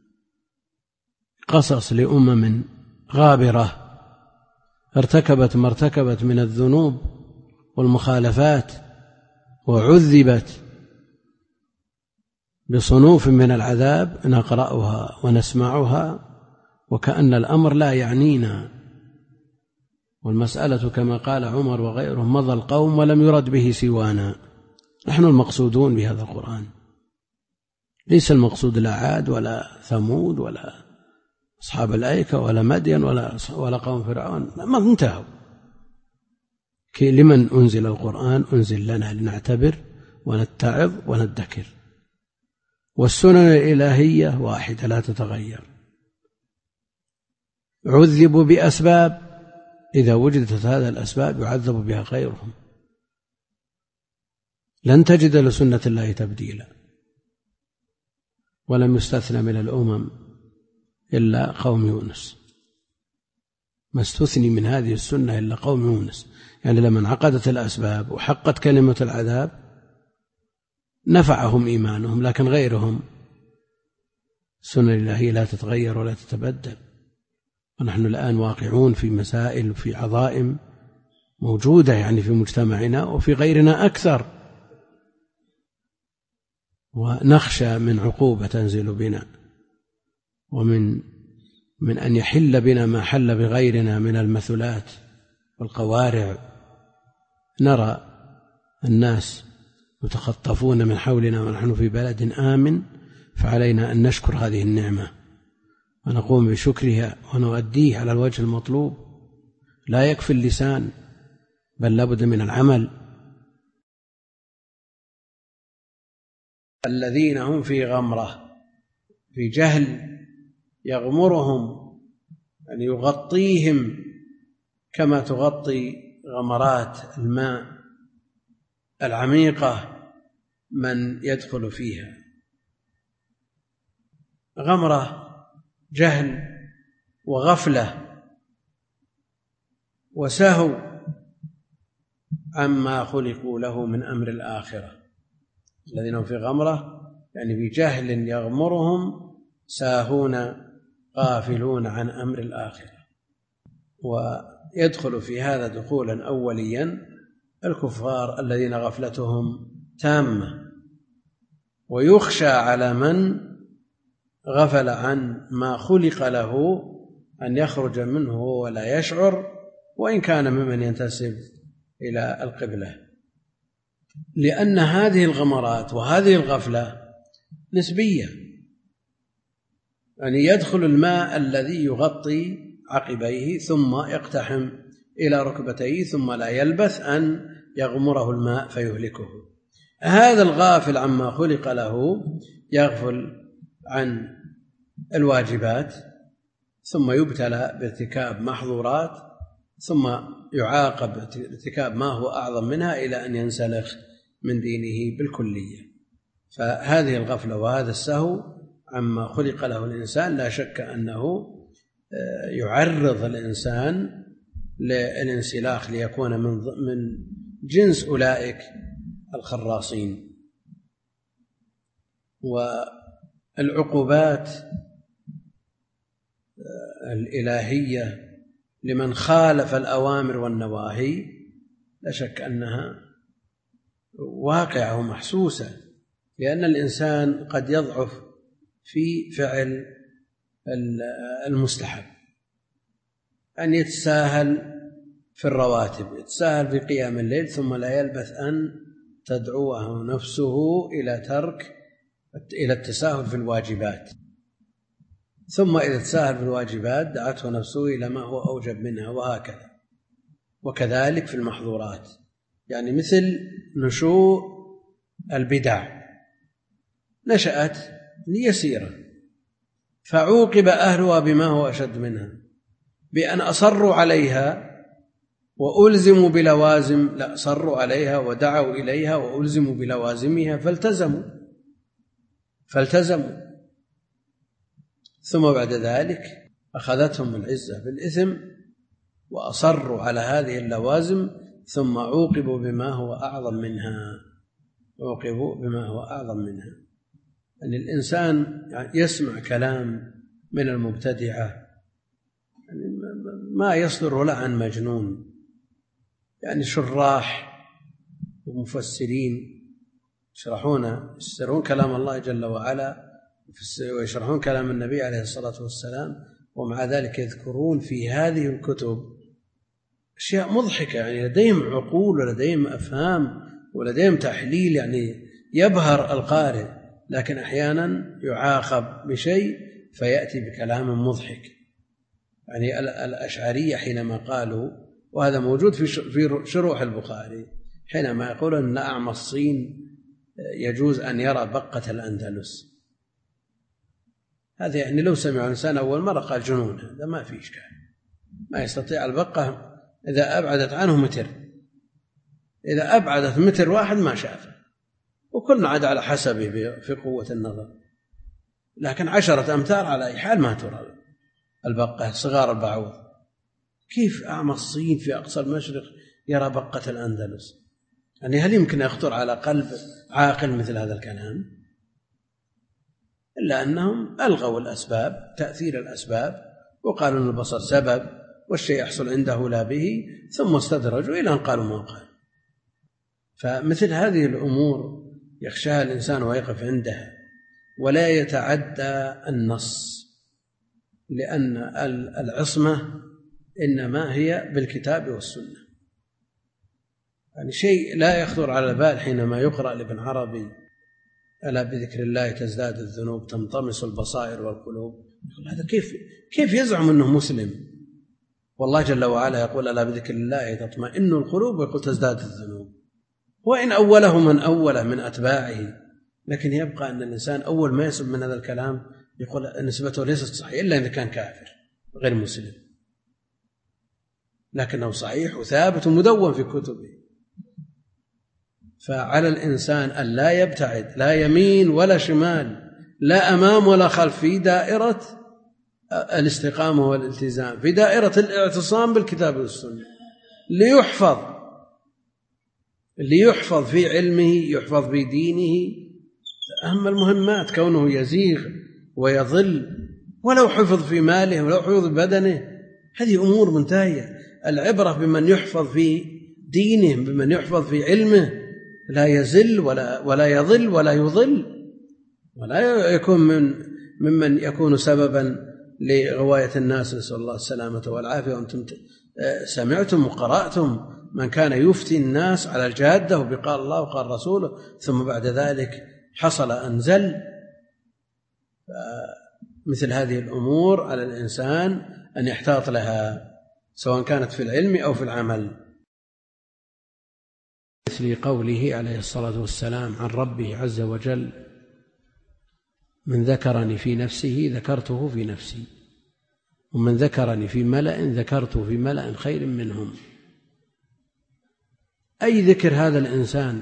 قصص لأمم غابرة ارتكبت ما ارتكبت من الذنوب والمخالفات وعذبت بصنوف من العذاب، نقرأها ونسمعها وكأن الأمر لا يعنينا، والمسألة كما قال عمر وغيره مضى القوم ولم يرد به سوانا. نحن المقصودون بهذا القرآن، ليس المقصود لا عاد ولا ثمود ولا أصحاب الأيكة ولا مدين ولا ولا قوم فرعون، ما انتهوا. لمن أنزل القرآن؟ أنزل لنا لنعتبر ونتعظ وندكر، والسنن الإلهية واحدة لا تتغير. عذبوا بأسباب، إذا وجدت هذه الأسباب يعذب بها غيرهم، لن تجد لسنة الله تبديلا. ولم يستثنى من الأمم إلا قوم يونس، ما استثني من هذه السنة إلا قوم يونس، يعني لما انعقدت الأسباب وحقت كلمة العذاب نفعهم إيمانهم، لكن غيرهم السنة الإلهية لا تتغير ولا تتبدل. ونحن الآن واقعون في مسائل وفي عظائم موجودة يعني في مجتمعنا وفي غيرنا أكثر، ونخشى من عقوبة تنزل بنا ومن من أن يحل بنا ما حل بغيرنا من المثلات والقوارع. نرى الناس يتخطفون من حولنا ونحن في بلد آمن، فعلينا أن نشكر هذه النعمة ونقوم بشكرها ونؤديه على الوجه المطلوب. لا يكفي اللسان بل لابد من العمل. الذين هم في غمرة، في جهل يغمرهم، يعني يغطيهم كما تغطي غمرات الماء العميقة من يدخل فيها. غمرة جهل وغفلة وسهو عما خلقوا له من أمر الآخرة. الذين هم في غمرة يعني بجهل يغمرهم، ساهون غافلون عن أمر الآخرة. ويدخل في هذا دخولا أوليا الكفار الذين غفلتهم تامة، ويخشى على من غفل عن ما خلق له أن يخرج منه ولا يشعر، وإن كان ممن ينتسب إلى القبلة، لأن هذه الغمرات وهذه الغفلة نسبية. يعني يدخل الماء الذي يغطي عقبيه ثم يقتحم إلى ركبتيه ثم لا يلبث أن يغمره الماء فيهلكه. هذا الغافل عما خلق له يغفل عن الواجبات ثم يبتلى بارتكاب محظورات ثم يعاقب بارتكاب ما هو أعظم منها إلى أن ينسلخ من دينه بالكلية. فهذه الغفلة وهذا السهو عما خلق له الإنسان لا شك أنه يعرض الإنسان للانسلاخ ليكون من جنس أولئك الخراصين. والعقوبات الإلهية لمن خالف الأوامر والنواهي لا شك أنها واقعة ومحسوسة، لأن الإنسان قد يضعف في فعل المستحب، أن يتساهل في الرواتب، يتساهل في قيام الليل، ثم لا يلبث أن تدعوه نفسه إلى ترك إلى التساهل في الواجبات، ثم إذا تساهل في الواجبات دعته نفسه إلى ما هو أوجب منها، وهكذا. وكذلك في المحظورات، يعني مثل نشوء البدع نشأت يسيرة فعوقب أهلها بما هو أشد منها بأن أصروا عليها وألزموا بلوازم، لا صروا عليها ودعوا إليها وألزموا بلوازمها فالتزموا فالتزموا ثم بعد ذلك أخذتهم العزة بالإثم وأصروا على هذه اللوازم ثم عوقبوا بما هو أعظم منها عوقبوا بما هو أعظم منها أن يعني الإنسان يسمع كلام من المبتدعة يعني ما يصدر لا عن مجنون، يعني شراح ومفسرين يشرحون يفسرون كلام الله جل وعلا ويشرحون كلام النبي عليه الصلاة والسلام، ومع ذلك يذكرون في هذه الكتب أشياء مضحكة، يعني لديهم عقول ولديهم أفهام ولديهم تحليل يعني يبهر القارئ، لكن أحيانا يعاقب بشيء فيأتي بكلام مضحك. يعني الأشعرية حينما قالوا، وهذا موجود في شروح البخاري، حينما يقولون أن أعمى الصين يجوز أن يرى بقة الأندلس، هذا يعني لو سمع الإنسان أول مرة قال جنون، هذا ما في إشكال، ما يستطيع البقة إذا أبعدت عنه متر، إذا أبعدت متر واحد ما شافه، وكلنا عاد على حسبه في قوة النظر، لكن عشرة أمتار على أي حال ما ترى البقة صغار البعوض. كيف أعمى الصين في أقصى المشرق يرى بقة الأندلس؟ يعني هل يمكن يخطر على قلب عاقل مثل هذا الكلام؟ إلا أنهم ألغوا الأسباب، تأثير الأسباب، وقالوا أن البصر سبب والشيء يحصل عنده لا به، ثم استدرجوا إلى أن قالوا ما قال. فمثل هذه الأمور يخشاها الإنسان ويقف عندها ولا يتعدى النص، لأن العصمة إنما هي بالكتاب والسنة. يعني شيء لا يخطر على البال حينما يقرأ لابن عربي ألا بذكر الله تزداد الذنوب تنطمس البصائر والقلوب، هذا كيف كيف يزعم أنه مسلم؟ والله جل وعلا يقول ألا بذكر الله تطمئن القلوب، ويقول تزداد الذنوب، وإن أوله من أوله من أتباعه، لكن يبقى أن الإنسان أول ما يسمع من هذا الكلام يقول نسبته ليست صحيحة إلا إذا كان كافر غير مسلم، لكنه صحيح وثابت ومدون في كتبه. فعلى الإنسان أن لا يبتعد لا يمين ولا شمال، لا أمام ولا خلف، في دائرة الاستقامة والالتزام، في دائرة الاعتصام بالكتاب والسنة، ليحفظ ليحفظ في علمه، يحفظ في دينه. أهم المهمات كونه يزيغ ويضل، ولو حفظ في ماله ولو حفظ في بدنه، هذه أمور منتهية. العبرة بمن يحفظ في دينه، بمن يحفظ في علمه، لا يزل ولا ولا يضل ولا يضل، ولا يكون من ممن يكون سببا لغواية الناس، نسأل الله السلامة والعافية. وأنتم سمعتم وقرأتم من كان يفتي الناس على الجادة وبقال الله وقال رسوله، ثم بعد ذلك حصل أنزل. مثل هذه الأمور على الإنسان أن يحتاط لها، سواء كانت في العلم أو في العمل. مثل قوله عليه الصلاة والسلام عن ربه عز وجل: من ذكرني في نفسه ذكرته في نفسي، ومن ذكرني في ملأ ذكرته في ملأ خير منهم. أي ذكر هذا الإنسان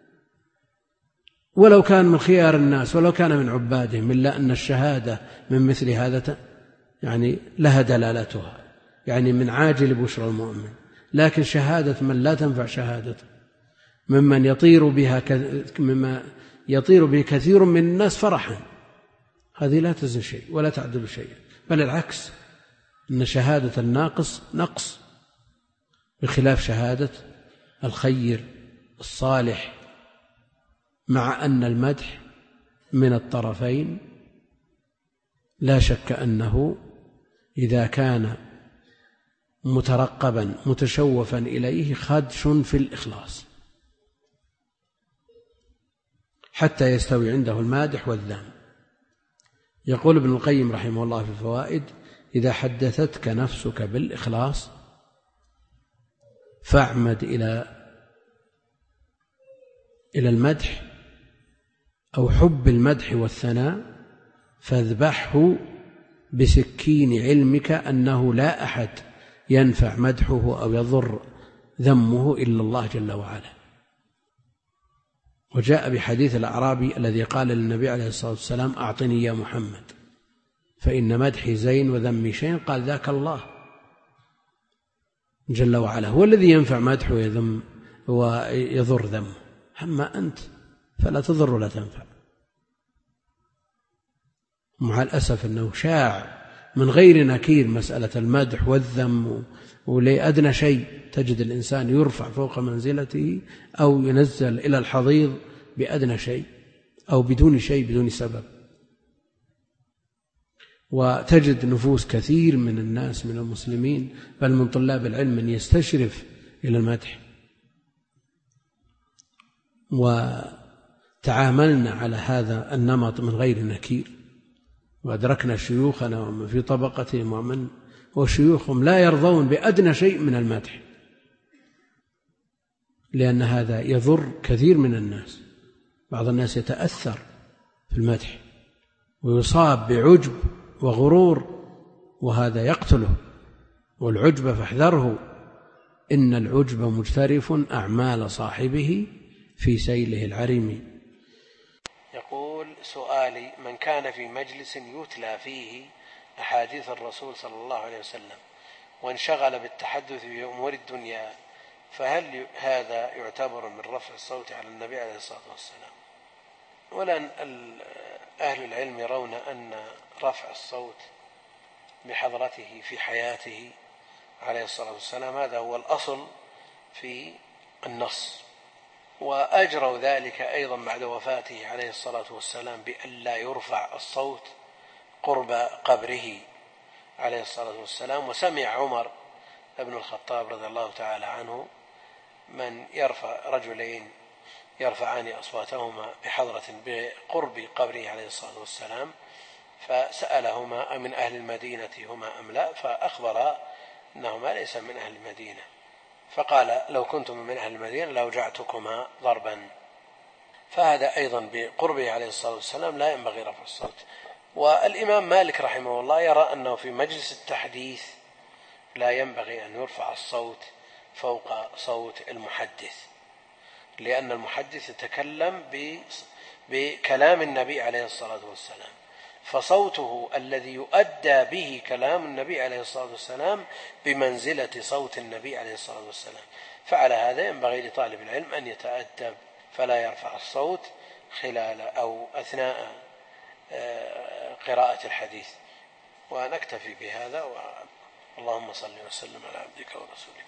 ولو كان من خيار الناس ولو كان من عبادهم، إلا أن الشهادة من مثل هذا يعني لها دلالتها، يعني من عاجل بشرى المؤمن. لكن شهادة من لا تنفع شهادته، ممن يطير بها مما يطير به كثير من الناس فرحا، هذه لا تزن شيء ولا تعدل شيء، بل العكس، إن شهادة الناقص نقص، بخلاف شهادة الخير الصالح. مع أن المدح من الطرفين لا شك أنه إذا كان مترقبا متشوفا إليه خدش في الإخلاص حتى يستوي عنده المادح والذام. يقول ابن القيم رحمه الله في الفوائد: إذا حدثتك نفسك بالإخلاص فاعمد إلى إلى المدح أو حب المدح والثناء فاذبحه بسكين علمك أنه لا أحد ينفع مدحه أو يضر ذمه إلا الله جل وعلا. وجاء بحديث الأعرابي الذي قال للنبي عليه الصلاة والسلام أعطني يا محمد فإن مدحي زين وذمي شين، قال ذاك الله جل وعلا هو الذي ينفع مدحه ويذم ويضر ذمه، أما أنت فلا تضر ولا تنفع. مع الأسف أنه شاع من غير نكير مسألة المدح والذم، ولأدنى شيء تجد الإنسان يرفع فوق منزلته أو ينزل إلى الحضيض بأدنى شيء أو بدون شيء بدون سبب. وتجد نفوس كثير من الناس من المسلمين بل من طلاب العلم من يستشرف إلى المدح. وتعاملنا على هذا النمط من غير نكير، وأدركنا شيوخنا ومن في طبقتهم ومن وشيوخهم لا يرضون بأدنى شيء من المدح، لأن هذا يضر كثير من الناس. بعض الناس يتأثر في المدح ويصاب بعجب وغرور، وهذا يقتله. والعجب فاحذره، إن العجب مجترف أعمال صاحبه في سيله العريم. يقول سؤالي: من كان في مجلس يتلى فيه أحاديث الرسول صلى الله عليه وسلم وانشغل بالتحدث بأمور الدنيا، فهل هذا يعتبر من رفع الصوت على النبي عليه الصلاة والسلام؟ ولأن أهل العلم يرون أن رفع الصوت بحضرته في حياته عليه الصلاة والسلام هذا هو الأصل في النص، وأجروا ذلك أيضا بعد وفاته عليه الصلاة والسلام بأن لا يرفع الصوت قرب قبره عليه الصلاة والسلام. وسمع عمر بن الخطاب رضي الله تعالى عنه من يرفع رجلين يرفعان أصواتهما بحضرة بقرب قبره عليه الصلاة والسلام، فسألهما من أهل المدينة هما أم لا، فأخبر أنهما ليس من أهل المدينة، فقال: لو كنتم من أهل المدينة لأوجعتكما ضربا. فهذا أيضا بقربه عليه الصلاة والسلام لا ينبغي رفع الصوت. والإمام مالك رحمه الله يرى أنه في مجلس التحديث لا ينبغي أن يرفع الصوت فوق صوت المحدث، لأن المحدث يتكلم بكلام النبي عليه الصلاة والسلام، فصوته الذي يؤدى به كلام النبي عليه الصلاة والسلام بمنزلة صوت النبي عليه الصلاة والسلام. فعلى هذا ينبغي لطالب العلم أن يتأدب فلا يرفع الصوت خلال أو أثناء قراءة الحديث. ونكتفي بهذا، اللهم صل وسلم على عبدك ورسولك.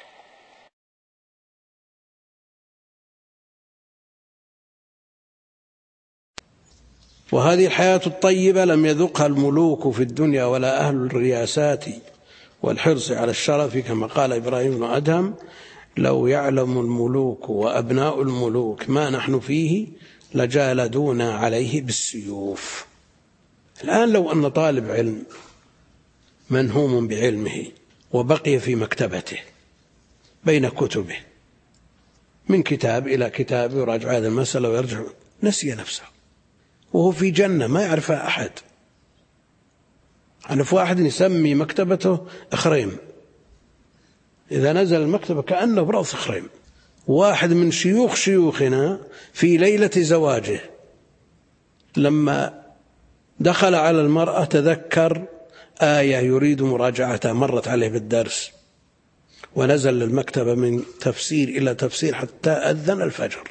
وهذه الحياة الطيبة لم يذقها الملوك في الدنيا ولا أهل الرياسات والحرص على الشرف، كما قال إبراهيم بن أدهم: لو يعلم الملوك وأبناء الملوك ما نحن فيه لجالدونا عليه بالسيوف. الآن لو أن طالب علم منهوم بعلمه وبقي في مكتبته بين كتبه من كتاب إلى كتاب يراجع هذه المسألة ويرجع، نسي نفسه وهو في جنة ما يعرفها أحد. أنا في واحد يسمي مكتبته إخريم، إذا نزل المكتبة كأنه برأس إخريم. واحد من شيوخ شيوخنا في ليلة زواجه لما دخل على المرأة تذكر آية يريد مراجعتها مرت عليه بالدرس، ونزل للمكتبة من تفسير إلى تفسير حتى أذن الفجر.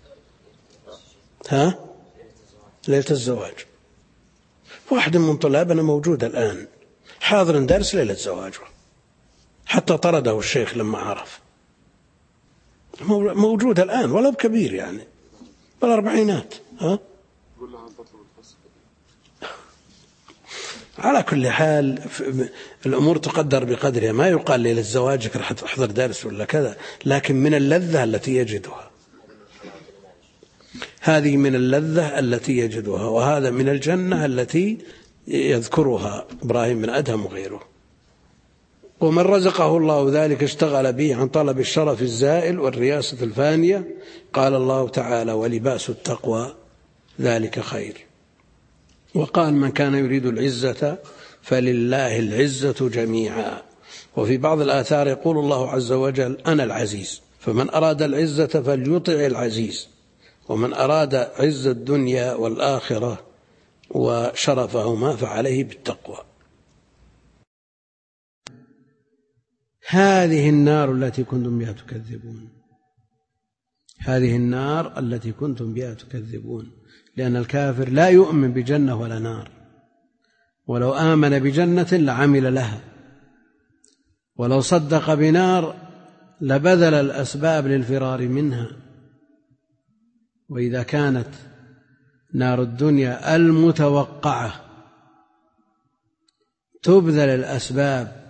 ها؟ ليلة الزواج. واحد من طلابنا موجود الآن حاضر درس ليلة زواجه، حتى طرده الشيخ لما عرف. موجود الآن ولو كبير يعني بالأربعينات. ها؟ على كل حال الأمور تقدر بقدرها، ما يقال ليلة زواجك راح تحضر درس ولا كذا، لكن من اللذة التي يجدها، هذه من اللذة التي يجدها، وهذا من الجنة التي يذكرها إبراهيم بن أدهم وغيره. ومن رزقه الله ذلك اشتغل به عن طلب الشرف الزائل والرياسة الفانية. قال الله تعالى: ولباس التقوى ذلك خير. وقال: من كان يريد العزة فلله العزة جميعا. وفي بعض الآثار يقول الله عز وجل: أنا العزيز. فمن أراد العزة فليطع العزيز، ومن أراد عز الدنيا والآخرة وشرفهما فعليه بالتقوى. هذه النار التي كنتم بها تكذبون، هذه النار التي كنتم بها تكذبون، لأن الكافر لا يؤمن بجنة ولا نار، ولو آمن بجنة لعمل لها، ولو صدق بنار لبذل الأسباب للفرار منها. وإذا كانت نار الدنيا المتوقعة تبذل الأسباب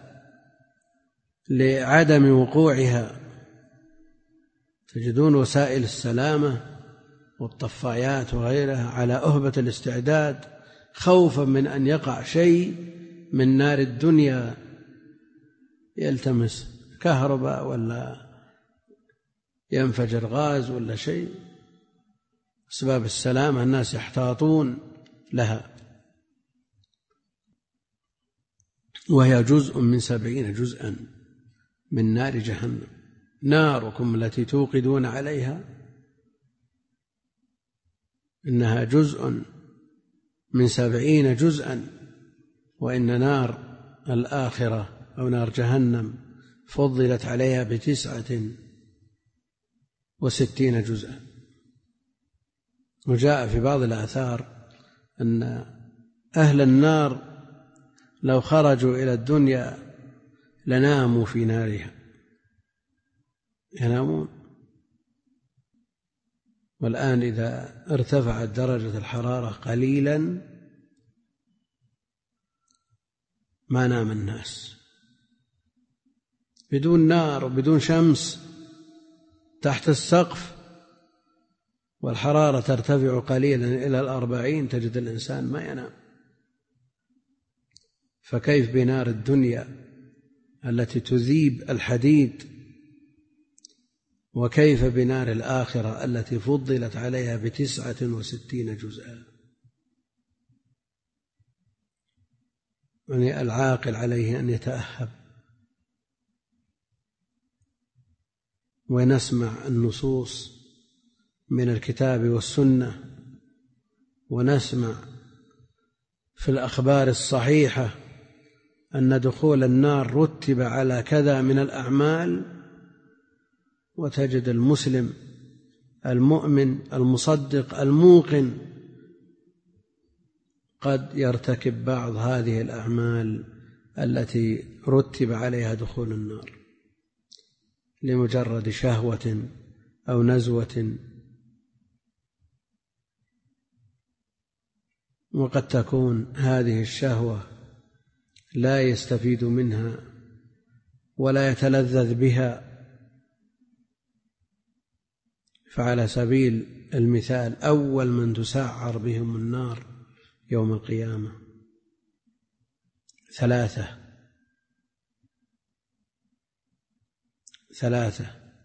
لعدم وقوعها، تجدون وسائل السلامة والطفايات وغيرها على أهبة الاستعداد خوفا من أن يقع شيء من نار الدنيا يلتمس كهرباء ولا ينفجر غاز ولا شيء. أسباب السلامة الناس يحتاطون لها، وهي جزء من سبعين جزءا من نار جهنم. ناركم التي توقدون عليها إنها جزء من سبعين جزءا، وإن نار الآخرة أو نار جهنم فضلت عليها بتسعة وستين جزءا. وجاء في بعض الآثار أن أهل النار لو خرجوا إلى الدنيا لناموا في نارها، ينامون. والآن إذا ارتفعت درجة الحرارة قليلا ما نام الناس، بدون نار وبدون شمس تحت السقف، والحرارة ترتفع قليلا إلى الأربعين، تجد الإنسان ما ينام. فكيف بنار الدنيا التي تذيب الحديد، وكيف بنار الآخرة التي فضلت عليها بتسعة وستين جزءا. يعني العاقل عليه أن يتأهب ونسمع النصوص من الكتاب والسنة، ونسمع في الأخبار الصحيحة أن دخول النار رتب على كذا من الأعمال، وتجد المسلم المؤمن المصدق الموقن قد يرتكب بعض هذه الأعمال التي رتب عليها دخول النار لمجرد شهوة أو نزوة، وقد تكون هذه الشهوة لا يستفيد منها ولا يتلذذ بها. فعلى سبيل المثال أول من تسعر بهم النار يوم القيامة ثلاثة ثلاثة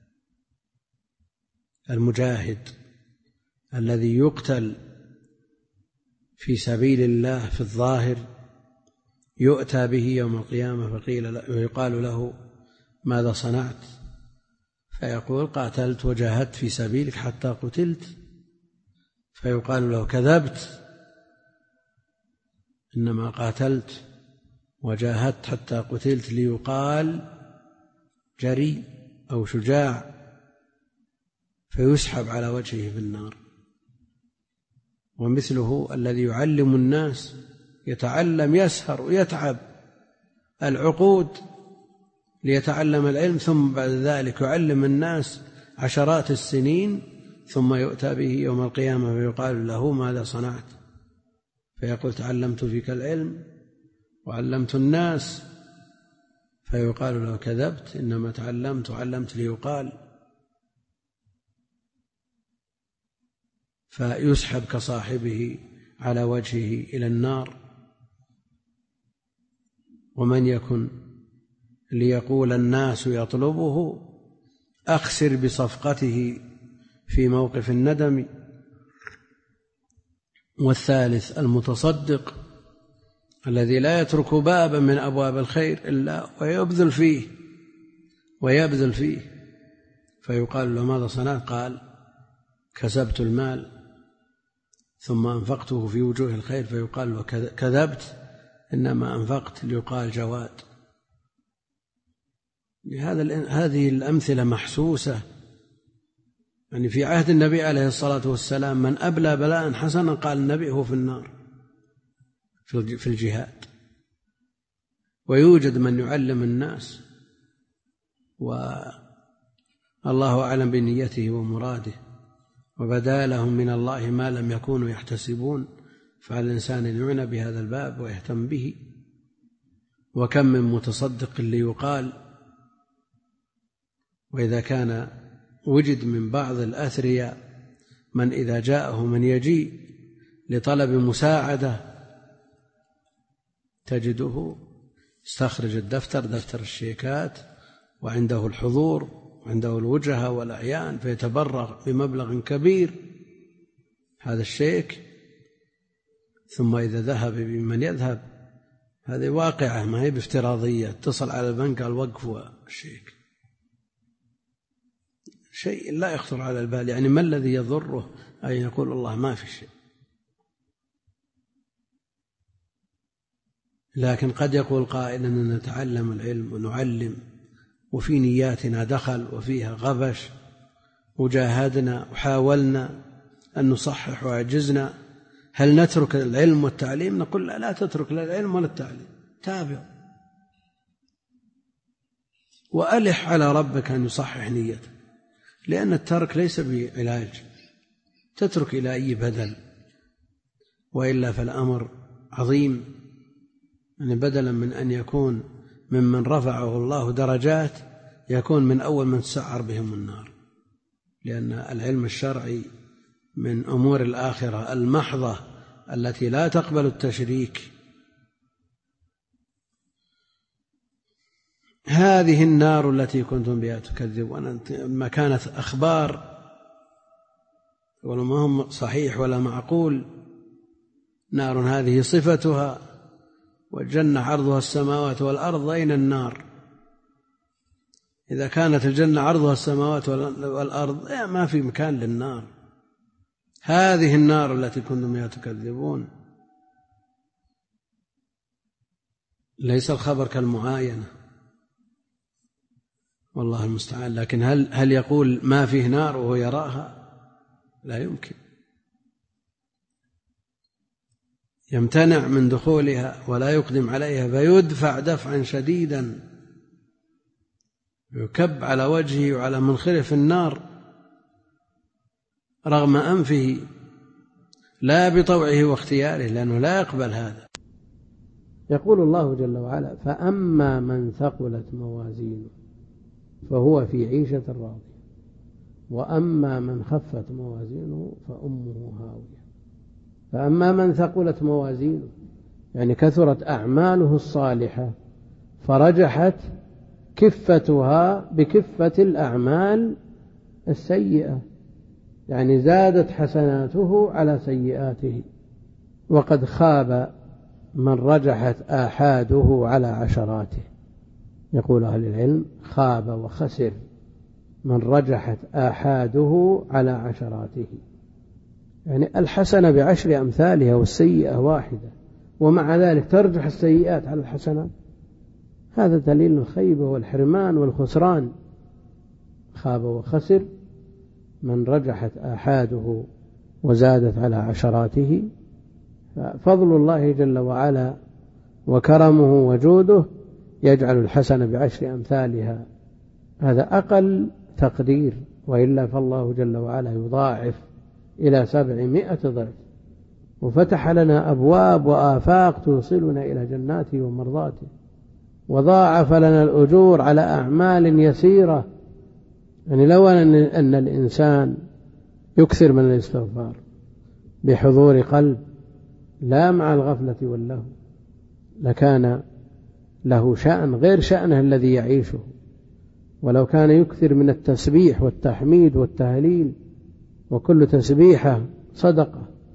المجاهد الذي يقتل في سبيل الله في الظاهر يؤتى به يوم القيامة فقيل ويقال له: ماذا صنعت؟ فيقول: قاتلت وجاهدت في سبيلك حتى قتلت. فيقال له: كذبت، إنما قاتلت وجاهدت حتى قتلت ليقال جريء أو شجاع، فيسحب على وجهه في النار. ومثله الذي يعلم الناس، يتعلم يسهر ويتعب العقود ليتعلم العلم، ثم بعد ذلك يعلم الناس عشرات السنين، ثم يؤتى به يوم القيامة فيقال له: ماذا صنعت؟ فيقول: تعلمت فيك العلم وعلمت الناس. فيقال له: كذبت، إنما تعلمت وعلمت ليقال. فيسحب كصاحبه على وجهه إلى النار. ومن يكن ليقول الناس يطلبه أخسر بصفقته في موقف الندم. والثالث المتصدق الذي لا يترك بابا من أبواب الخير إلا ويبذل فيه ويبذل فيه فيقال له ماذا صنعت؟ قال كسبت المال ثم أنفقته في وجوه الخير، فيقال له كذبت إنما أنفقت ليقال جواد. هذه الأمثلة محسوسة، يعني في عهد النبي عليه الصلاة والسلام من أبلى بلاء حسنا قال النبي هو في النار في الجهاد، ويوجد من يعلم الناس والله أعلم بنيته ومراده، وبدا لهم من الله ما لم يكونوا يحتسبون، فعلى الإنسان أن يعنى بهذا الباب ويهتم به. وكم من متصدق ليقال، وإذا كان وجد من بعض الأثرياء من إذا جاءه من يجيء لطلب مساعدة تجده استخرج الدفتر دفتر الشيكات وعنده الحضور وعنده الوجهة والأعيان، فيتبرع بمبلغ كبير هذا الشيك، ثم إذا ذهب بمن يذهب، هذه واقعة ما هي بافتراضية، اتصل على البنك قال وقفوا الشيك، شيء لا يخطر على البال. يعني ما الذي يضره أن يقول الله ما في شيء؟ لكن قد يقول قائل أننا نتعلم العلم ونعلم وفي نياتنا دخل وفيها غبش، وجاهدنا وحاولنا أن نصحح وعجزنا، هل نترك العلم والتعليم؟ نقول لا, لا تترك لا العلم ولا التعليم، تابع وألح على ربك أن يصحح نيتك، لأن الترك ليس بعلاج، تترك إلى أي بدل، وإلا فالأمر عظيم. يعني بدلا من أن يكون ممن رفعه الله درجات يكون من أول من تسعر بهم النار، لأن العلم الشرعي من أمور الآخرة المحضة التي لا تقبل التشريك. هذه النار التي كنتم بها تكذبون، ما كانت أخبار ولا ما هم صحيح ولا معقول. نار هذه صفتها، والجنة عرضها السماوات والأرض، أين النار؟ إذا كانت الجنة عرضها السماوات والأرض ما في مكان للنار. هذه النار التي كنتم بها تكذبون، ليس الخبر كالمعاينة والله المستعان. لكن هل هل يقول ما فيه نار وهو يراها؟ لا يمكن، يمتنع من دخولها ولا يقدم عليها، فيدفع دفعا شديدا، يكب على وجهه وعلى منخره في النار رغم أنفه، لا بطوعه واختياره، لأنه لا يقبل هذا. يقول الله جل وعلا: فأما من ثقلت موازينه فهو في عيشة راضية، وأما من خفت موازينه فأمه هاوية. فأما من ثقلت موازينه يعني كثرت أعماله الصالحة فرجحت كفتها بكفة الأعمال السيئة، يعني زادت حسناته على سيئاته. وقد خاب من رجحت آحاده على عشراته. يقول أهل العلم: خاب وخسر من رجحت آحاده على عشراته، يعني الحسنة بعشر أمثالها والسيئة واحدة، ومع ذلك ترجح السيئات على الحسنات. هذا دليل الخيبة والحرمان والخسران. خاب وخسر من رجحت آحاده وزادت على عشراته. ففضل الله جل وعلا وكرمه وجوده يجعل الحسنة بعشر أمثالها، هذا أقل تقدير، وإلا فالله جل وعلا يضاعف إلى سبعمائة ضعف، وفتح لنا أبواب وآفاق توصلنا إلى جناته ومرضاته، وضاعف لنا الأجور على أعمال يسيرة. يعني لو أن الإنسان يكثر من الاستغفار بحضور قلب لا مع الغفلة واللهو لكان له شأن غير شأنه الذي يعيشه. ولو كان يكثر من التسبيح والتحميد والتهليل، وكل تسبيحة صدقة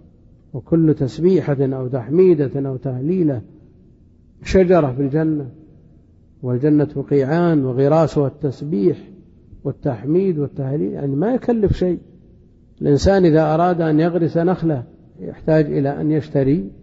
وكل تسبيحة أو تحميدة أو تهليلة شجرة في الجنة، والجنة قيعان وغراسها التسبيح والتحميد والتهليل، يعني ما يكلف شيء. الإنسان إذا أراد أن يغرس نخلة يحتاج إلى أن يشتري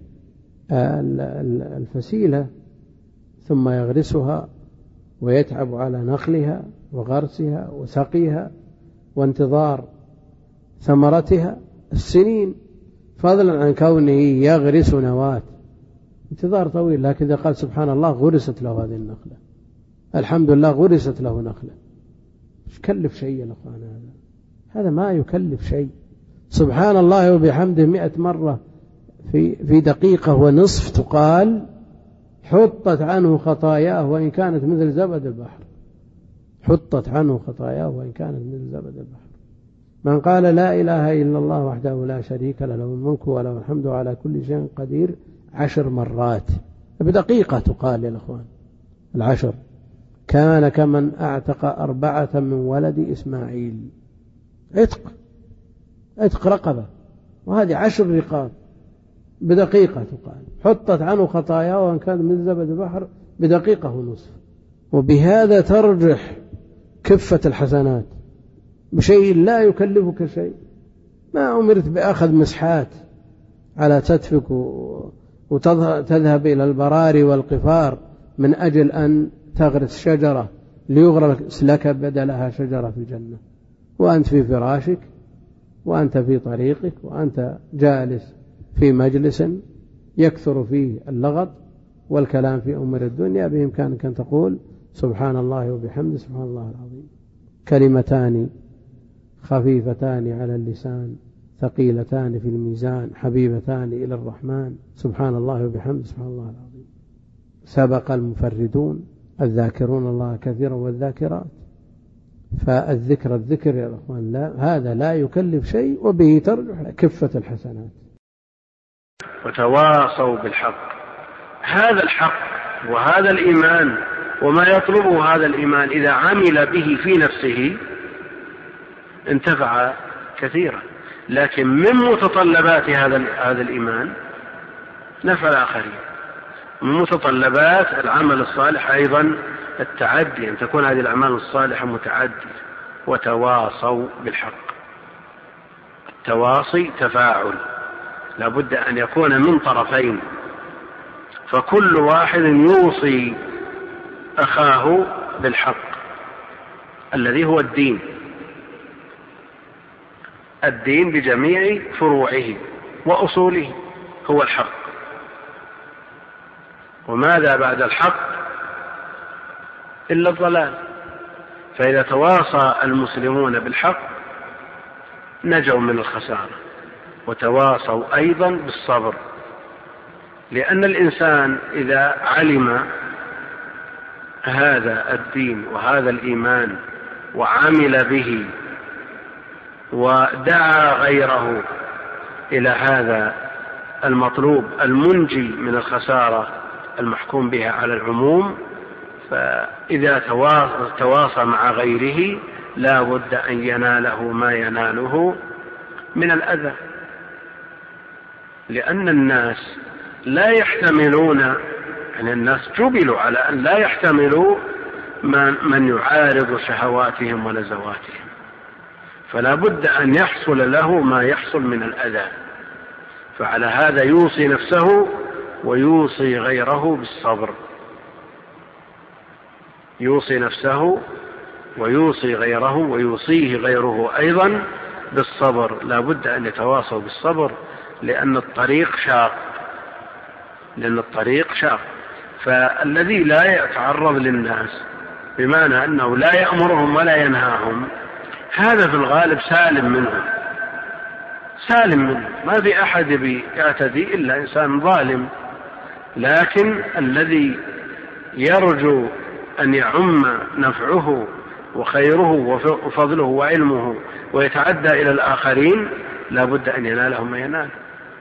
الفسيلة ثم يغرسها ويتعب على نخلها وغرسها وسقيها وانتظار ثمرتها السنين، فضلا عن كونه يغرس نواة، انتظار طويل. لكن إذا قال سبحان الله غرست له هذه النخلة، الحمد لله غرست له نخلة، مش كلف شيء يا أخوان، هذا هذا ما يكلف شيء. سبحان الله وبحمده مئة مرة في في دقيقة ونصف تقال حطت عنه خطاياه وإن كانت مثل زبد البحر، حطت عنه خطاياه وإن كانت مثل زبد البحر. من قال لا إله إلا الله وحده لا شريك له، له الملك وله الحمد على كل شيء قدير، عشر مرات بدقيقة تقال يا الأخوان العشر، كان كمن أعتق أربعة من ولد إسماعيل، عتق عتق رقبة، وهذه عشر رقاب بدقيقة تقال، حطت عنه خطاياه وإن كان من زبد البحر بدقيقة ونصف. وبهذا ترجح كفة الحسنات بشيء لا يكلفك شيء. ما أمرت بأخذ مسحات على تدفك وتذهب إلى البراري والقفار من أجل أن تغرس شجرة ليغرس لك بدلها شجرة في الجنة، وأنت في فراشك وأنت في طريقك وأنت جالس في مجلس يكثر فيه اللغط والكلام في أمور الدنيا، بإمكانك أن تقول سبحان الله وبحمده سبحان الله العظيم، كلمتان خفيفتان على اللسان ثقيلتان في الميزان حبيبتان إلى الرحمن، سبحان الله وبحمده سبحان الله العظيم. سبق المفردون الذاكرون الله كثيرا والذاكرات، فالذكر الذكر يا أخوان لا، هذا لا يكلف شيء، وبه ترجح كفة الحسنات. وتواصوا بالحق، هذا الحق وهذا الإيمان وما يطلبه هذا الإيمان إذا عمل به في نفسه انتفع كثيرا، لكن من متطلبات هذا هذا الإيمان نفع الآخرين. من متطلبات العمل الصالح أيضا التعدي، أن تكون هذه الأعمال الصالحة متعدية. وتواصوا بالحق، التواصي تفاعل، لابد أن يكون من طرفين، فكل واحد يوصي أخاه بالحق الذي هو الدين، الدين بجميع فروعه وأصوله هو الحق. وماذا بعد الحق إلا الضلال؟ فإذا تواصى المسلمون بالحق نجوا من الخسارة. وتواصوا أيضا بالصبر، لأن الإنسان إذا علم هذا الدين وهذا الإيمان وعمل به ودعا غيره إلى هذا المطلوب المنجي من الخسارة المحكوم بها على العموم، فإذا تواصى مع غيره لا بد أن يناله ما يناله من الأذى، لأن الناس لا يحتملون، يعني الناس جبلوا على أن لا يحتملوا من يعارض شهواتهم ولذواتهم، فلا بد أن يحصل له ما يحصل من الأذى. فعلى هذا يوصي نفسه ويوصي غيره بالصبر، يوصي نفسه ويوصي غيره ويوصيه غيره أيضا بالصبر. لا بد أن يتواصوا بالصبر، لأن الطريق شاق، لأن الطريق شاق. فالذي لا يتعرض للناس بمعنى أنه لا يأمرهم ولا ينهاهم، هذا في الغالب سالم منه، سالم منه، ما في أحد يعتدي إلا إنسان ظالم. لكن الذي يرجو أن يعم نفعه وخيره وفضله وعلمه ويتعدى إلى الآخرين لا بد أن يناله ما ينال.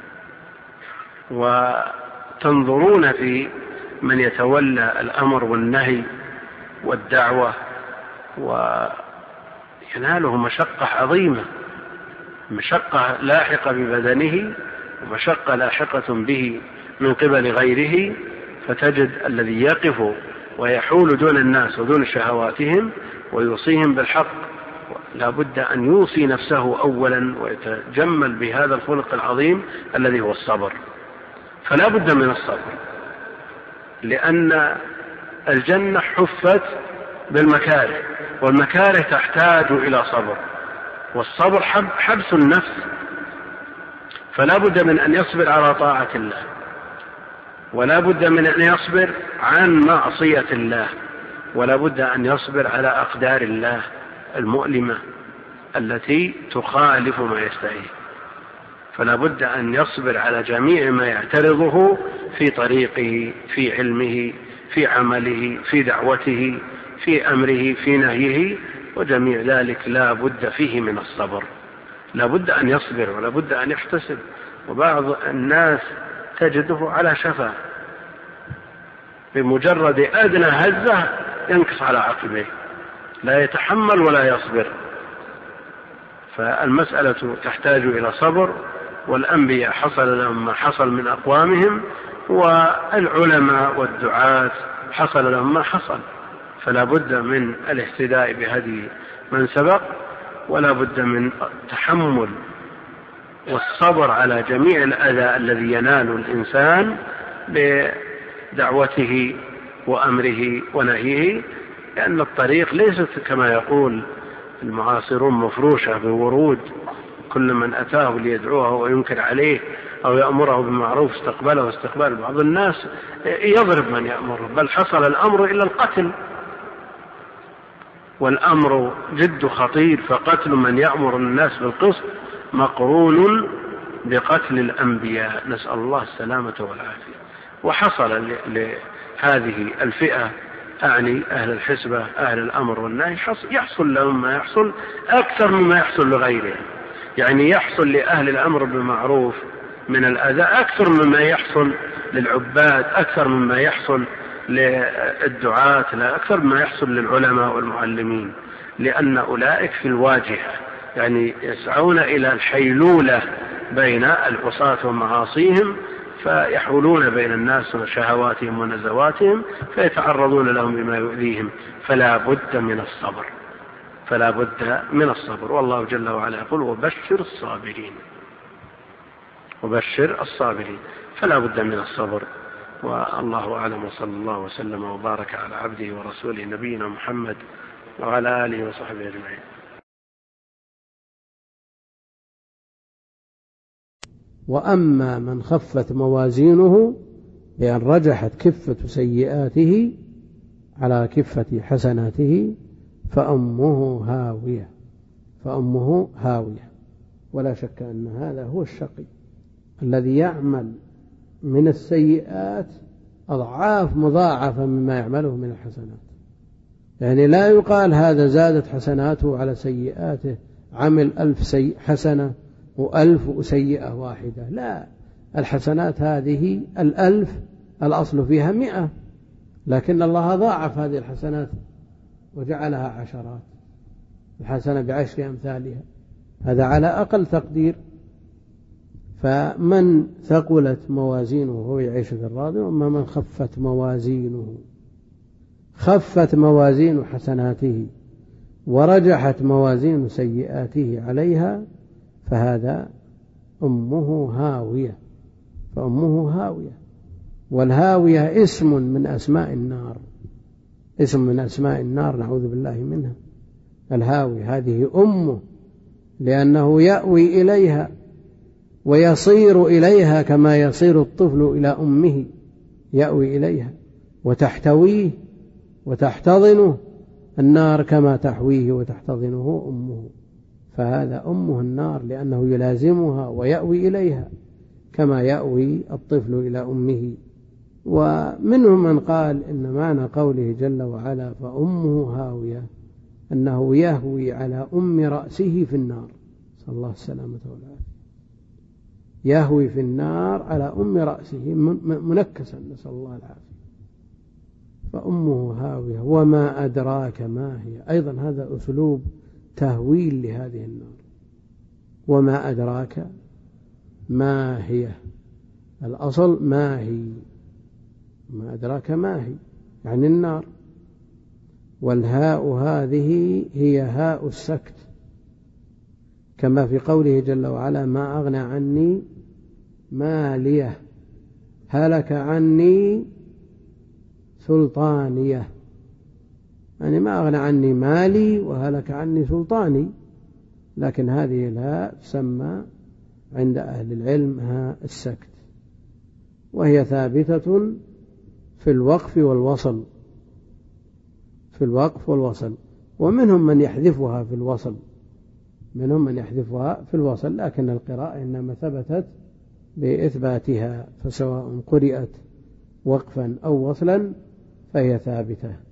وتنظرون في من يتولى الأمر والنهي والدعوة ويناله مشقة عظيمة، مشقة لاحقة ببدنه ومشقة لاحقة به من قبل غيره، فتجد الذي يقف ويحول دون الناس ودون شهواتهم ويوصيهم بالحق لا بد أن يوصي نفسه أولا ويتجمل بهذا الخلق العظيم الذي هو الصبر. فلا بد من الصبر، لأن الجنة حفت بالمكاره، والمكاره تحتاج إلى صبر، والصبر حبس النفس، فلا بد من أن يصبر على طاعة الله، ولا بد من أن يصبر عن معصية الله، ولا بد أن يصبر على أقدار الله المؤلمة التي تخالف ما يستحيه، فلا بد أن يصبر على جميع ما يعترضه في طريقه، في علمه، في عمله، في دعوته، في أمره، في نهيه، وجميع ذلك لا بد فيه من الصبر، لا بد أن يصبر ولا بد أن يحتسب. وبعض الناس تجده على شفا، بمجرد أدنى هزة ينكص على عقبيه، لا يتحمل ولا يصبر. فالمسألة تحتاج إلى صبر، والأنبياء حصل لهم ما حصل من أقوامهم، والعلماء والدعاة حصل لهم ما حصل، فلا بد من الاهتداء بهدي من سبق، ولا بد من تحمل والصبر على جميع الأذى الذي ينال الإنسان بدعوته وأمره ونهيه، لأن الطريق ليست كما يقول المعاصرون مفروشة بورود، كل من أتاه ليدعوه وينكر عليه أو يأمره بالمعروف استقبله واستقبال. بعض الناس يضرب من يأمره، بل حصل الأمر إلى القتل، والأمر جد خطير، فقتل من يأمر الناس بالقسط مقرون بقتل الأنبياء، نسأل الله السلامة والعافية. وحصل لهذه الفئة، أعني أهل الحسبة أهل الأمر والنهي، يحصل لهم ما يحصل أكثر مما يحصل لغيرهم، يعني يحصل لأهل الأمر بالمعروف من الأذى أكثر مما يحصل للعباد، أكثر مما يحصل للدعاة، لا أكثر مما يحصل للعلماء والمعلمين، لأن أولئك في الواجهة، يعني يسعون إلى الحيلولة بين العصاة ومعاصيهم، فيحولون بين الناس وشهواتهم ونزواتهم، فيتعرضون لهم بما يؤذيهم. فلا بد من الصبر، فلا بد من الصبر. والله جل وعلا يقول وبشر الصابرين، وبشر الصابرين، فلا بد من الصبر. والله أعلم، وصلى الله وسلم وبارك على عبده ورسوله نبينا محمد وعلى آله وصحبه أجمعين. وأما من خفت موازينه بأن رجحت كفة سيئاته على كفة حسناته فأمه هاوية، فأمه هاوية. ولا شك أن هذا هو الشقي الذي يعمل من السيئات أضعاف مضاعفة مما يعمله من الحسنات. يعني لا يقال هذا زادت حسناته على سيئاته، عمل ألف حسنة وألف سيئة واحدة، لا، الحسنات هذه الألف الأصل فيها مئة، لكن الله ضاعف هذه الحسنات وجعلها عشرات، الحسنة بعشر أمثالها، هذا على أقل تقدير. فمن ثقلت موازينه هو يعيش في الراضي، وأما من خفت موازينه، خفت موازين حسناته ورجحت موازين سيئاته عليها فهذا أمه هاوية، فأمه هاوية. والهاوية اسم من أسماء النار، اسم من أسماء النار، نعوذ بالله منها. الهاوية هذه أمه، لأنه يأوي إليها ويصير إليها كما يصير الطفل إلى أمه، يأوي إليها وتحتويه وتحتضنه النار كما تحويه وتحتضنه أمه، فهذا أمه النار، لأنه يلازمها ويأوي إليها كما يأوي الطفل إلى أمه. ومنهم من قال إن معنى قوله جل وعلا فأمه هاوية أنه يهوي على أم رأسه في النار، صلى الله السلامة والعافية، يهوي في النار على أم رأسه منكسا، نسأل الله العافية. فأمه هاوية وما أدراك ما هي، أيضا هذا أسلوب تهويل لهذه النار. وما أدراك ما هي، الأصل ما هي، ما أدراك ما هي يعني النار. والهاء هذه هي هاء السكت، كما في قوله جل وعلا ما أغنى عني ماليه هلك عني سلطانيه، يعني ما أغنى عني مالي وهلك عني سلطاني. لكن هذه الهاء تسمى عند أهل العلم هاء السكت، وهي ثابتة في الوقف والوصل، في الوقف والوصل. ومنهم من يحذفها في الوصل، منهم من يحذفها في الوصل، لكن القراءة إنما ثبتت بإثباتها، فسواء قرئت وقفا أو وصلا فهي ثابتة.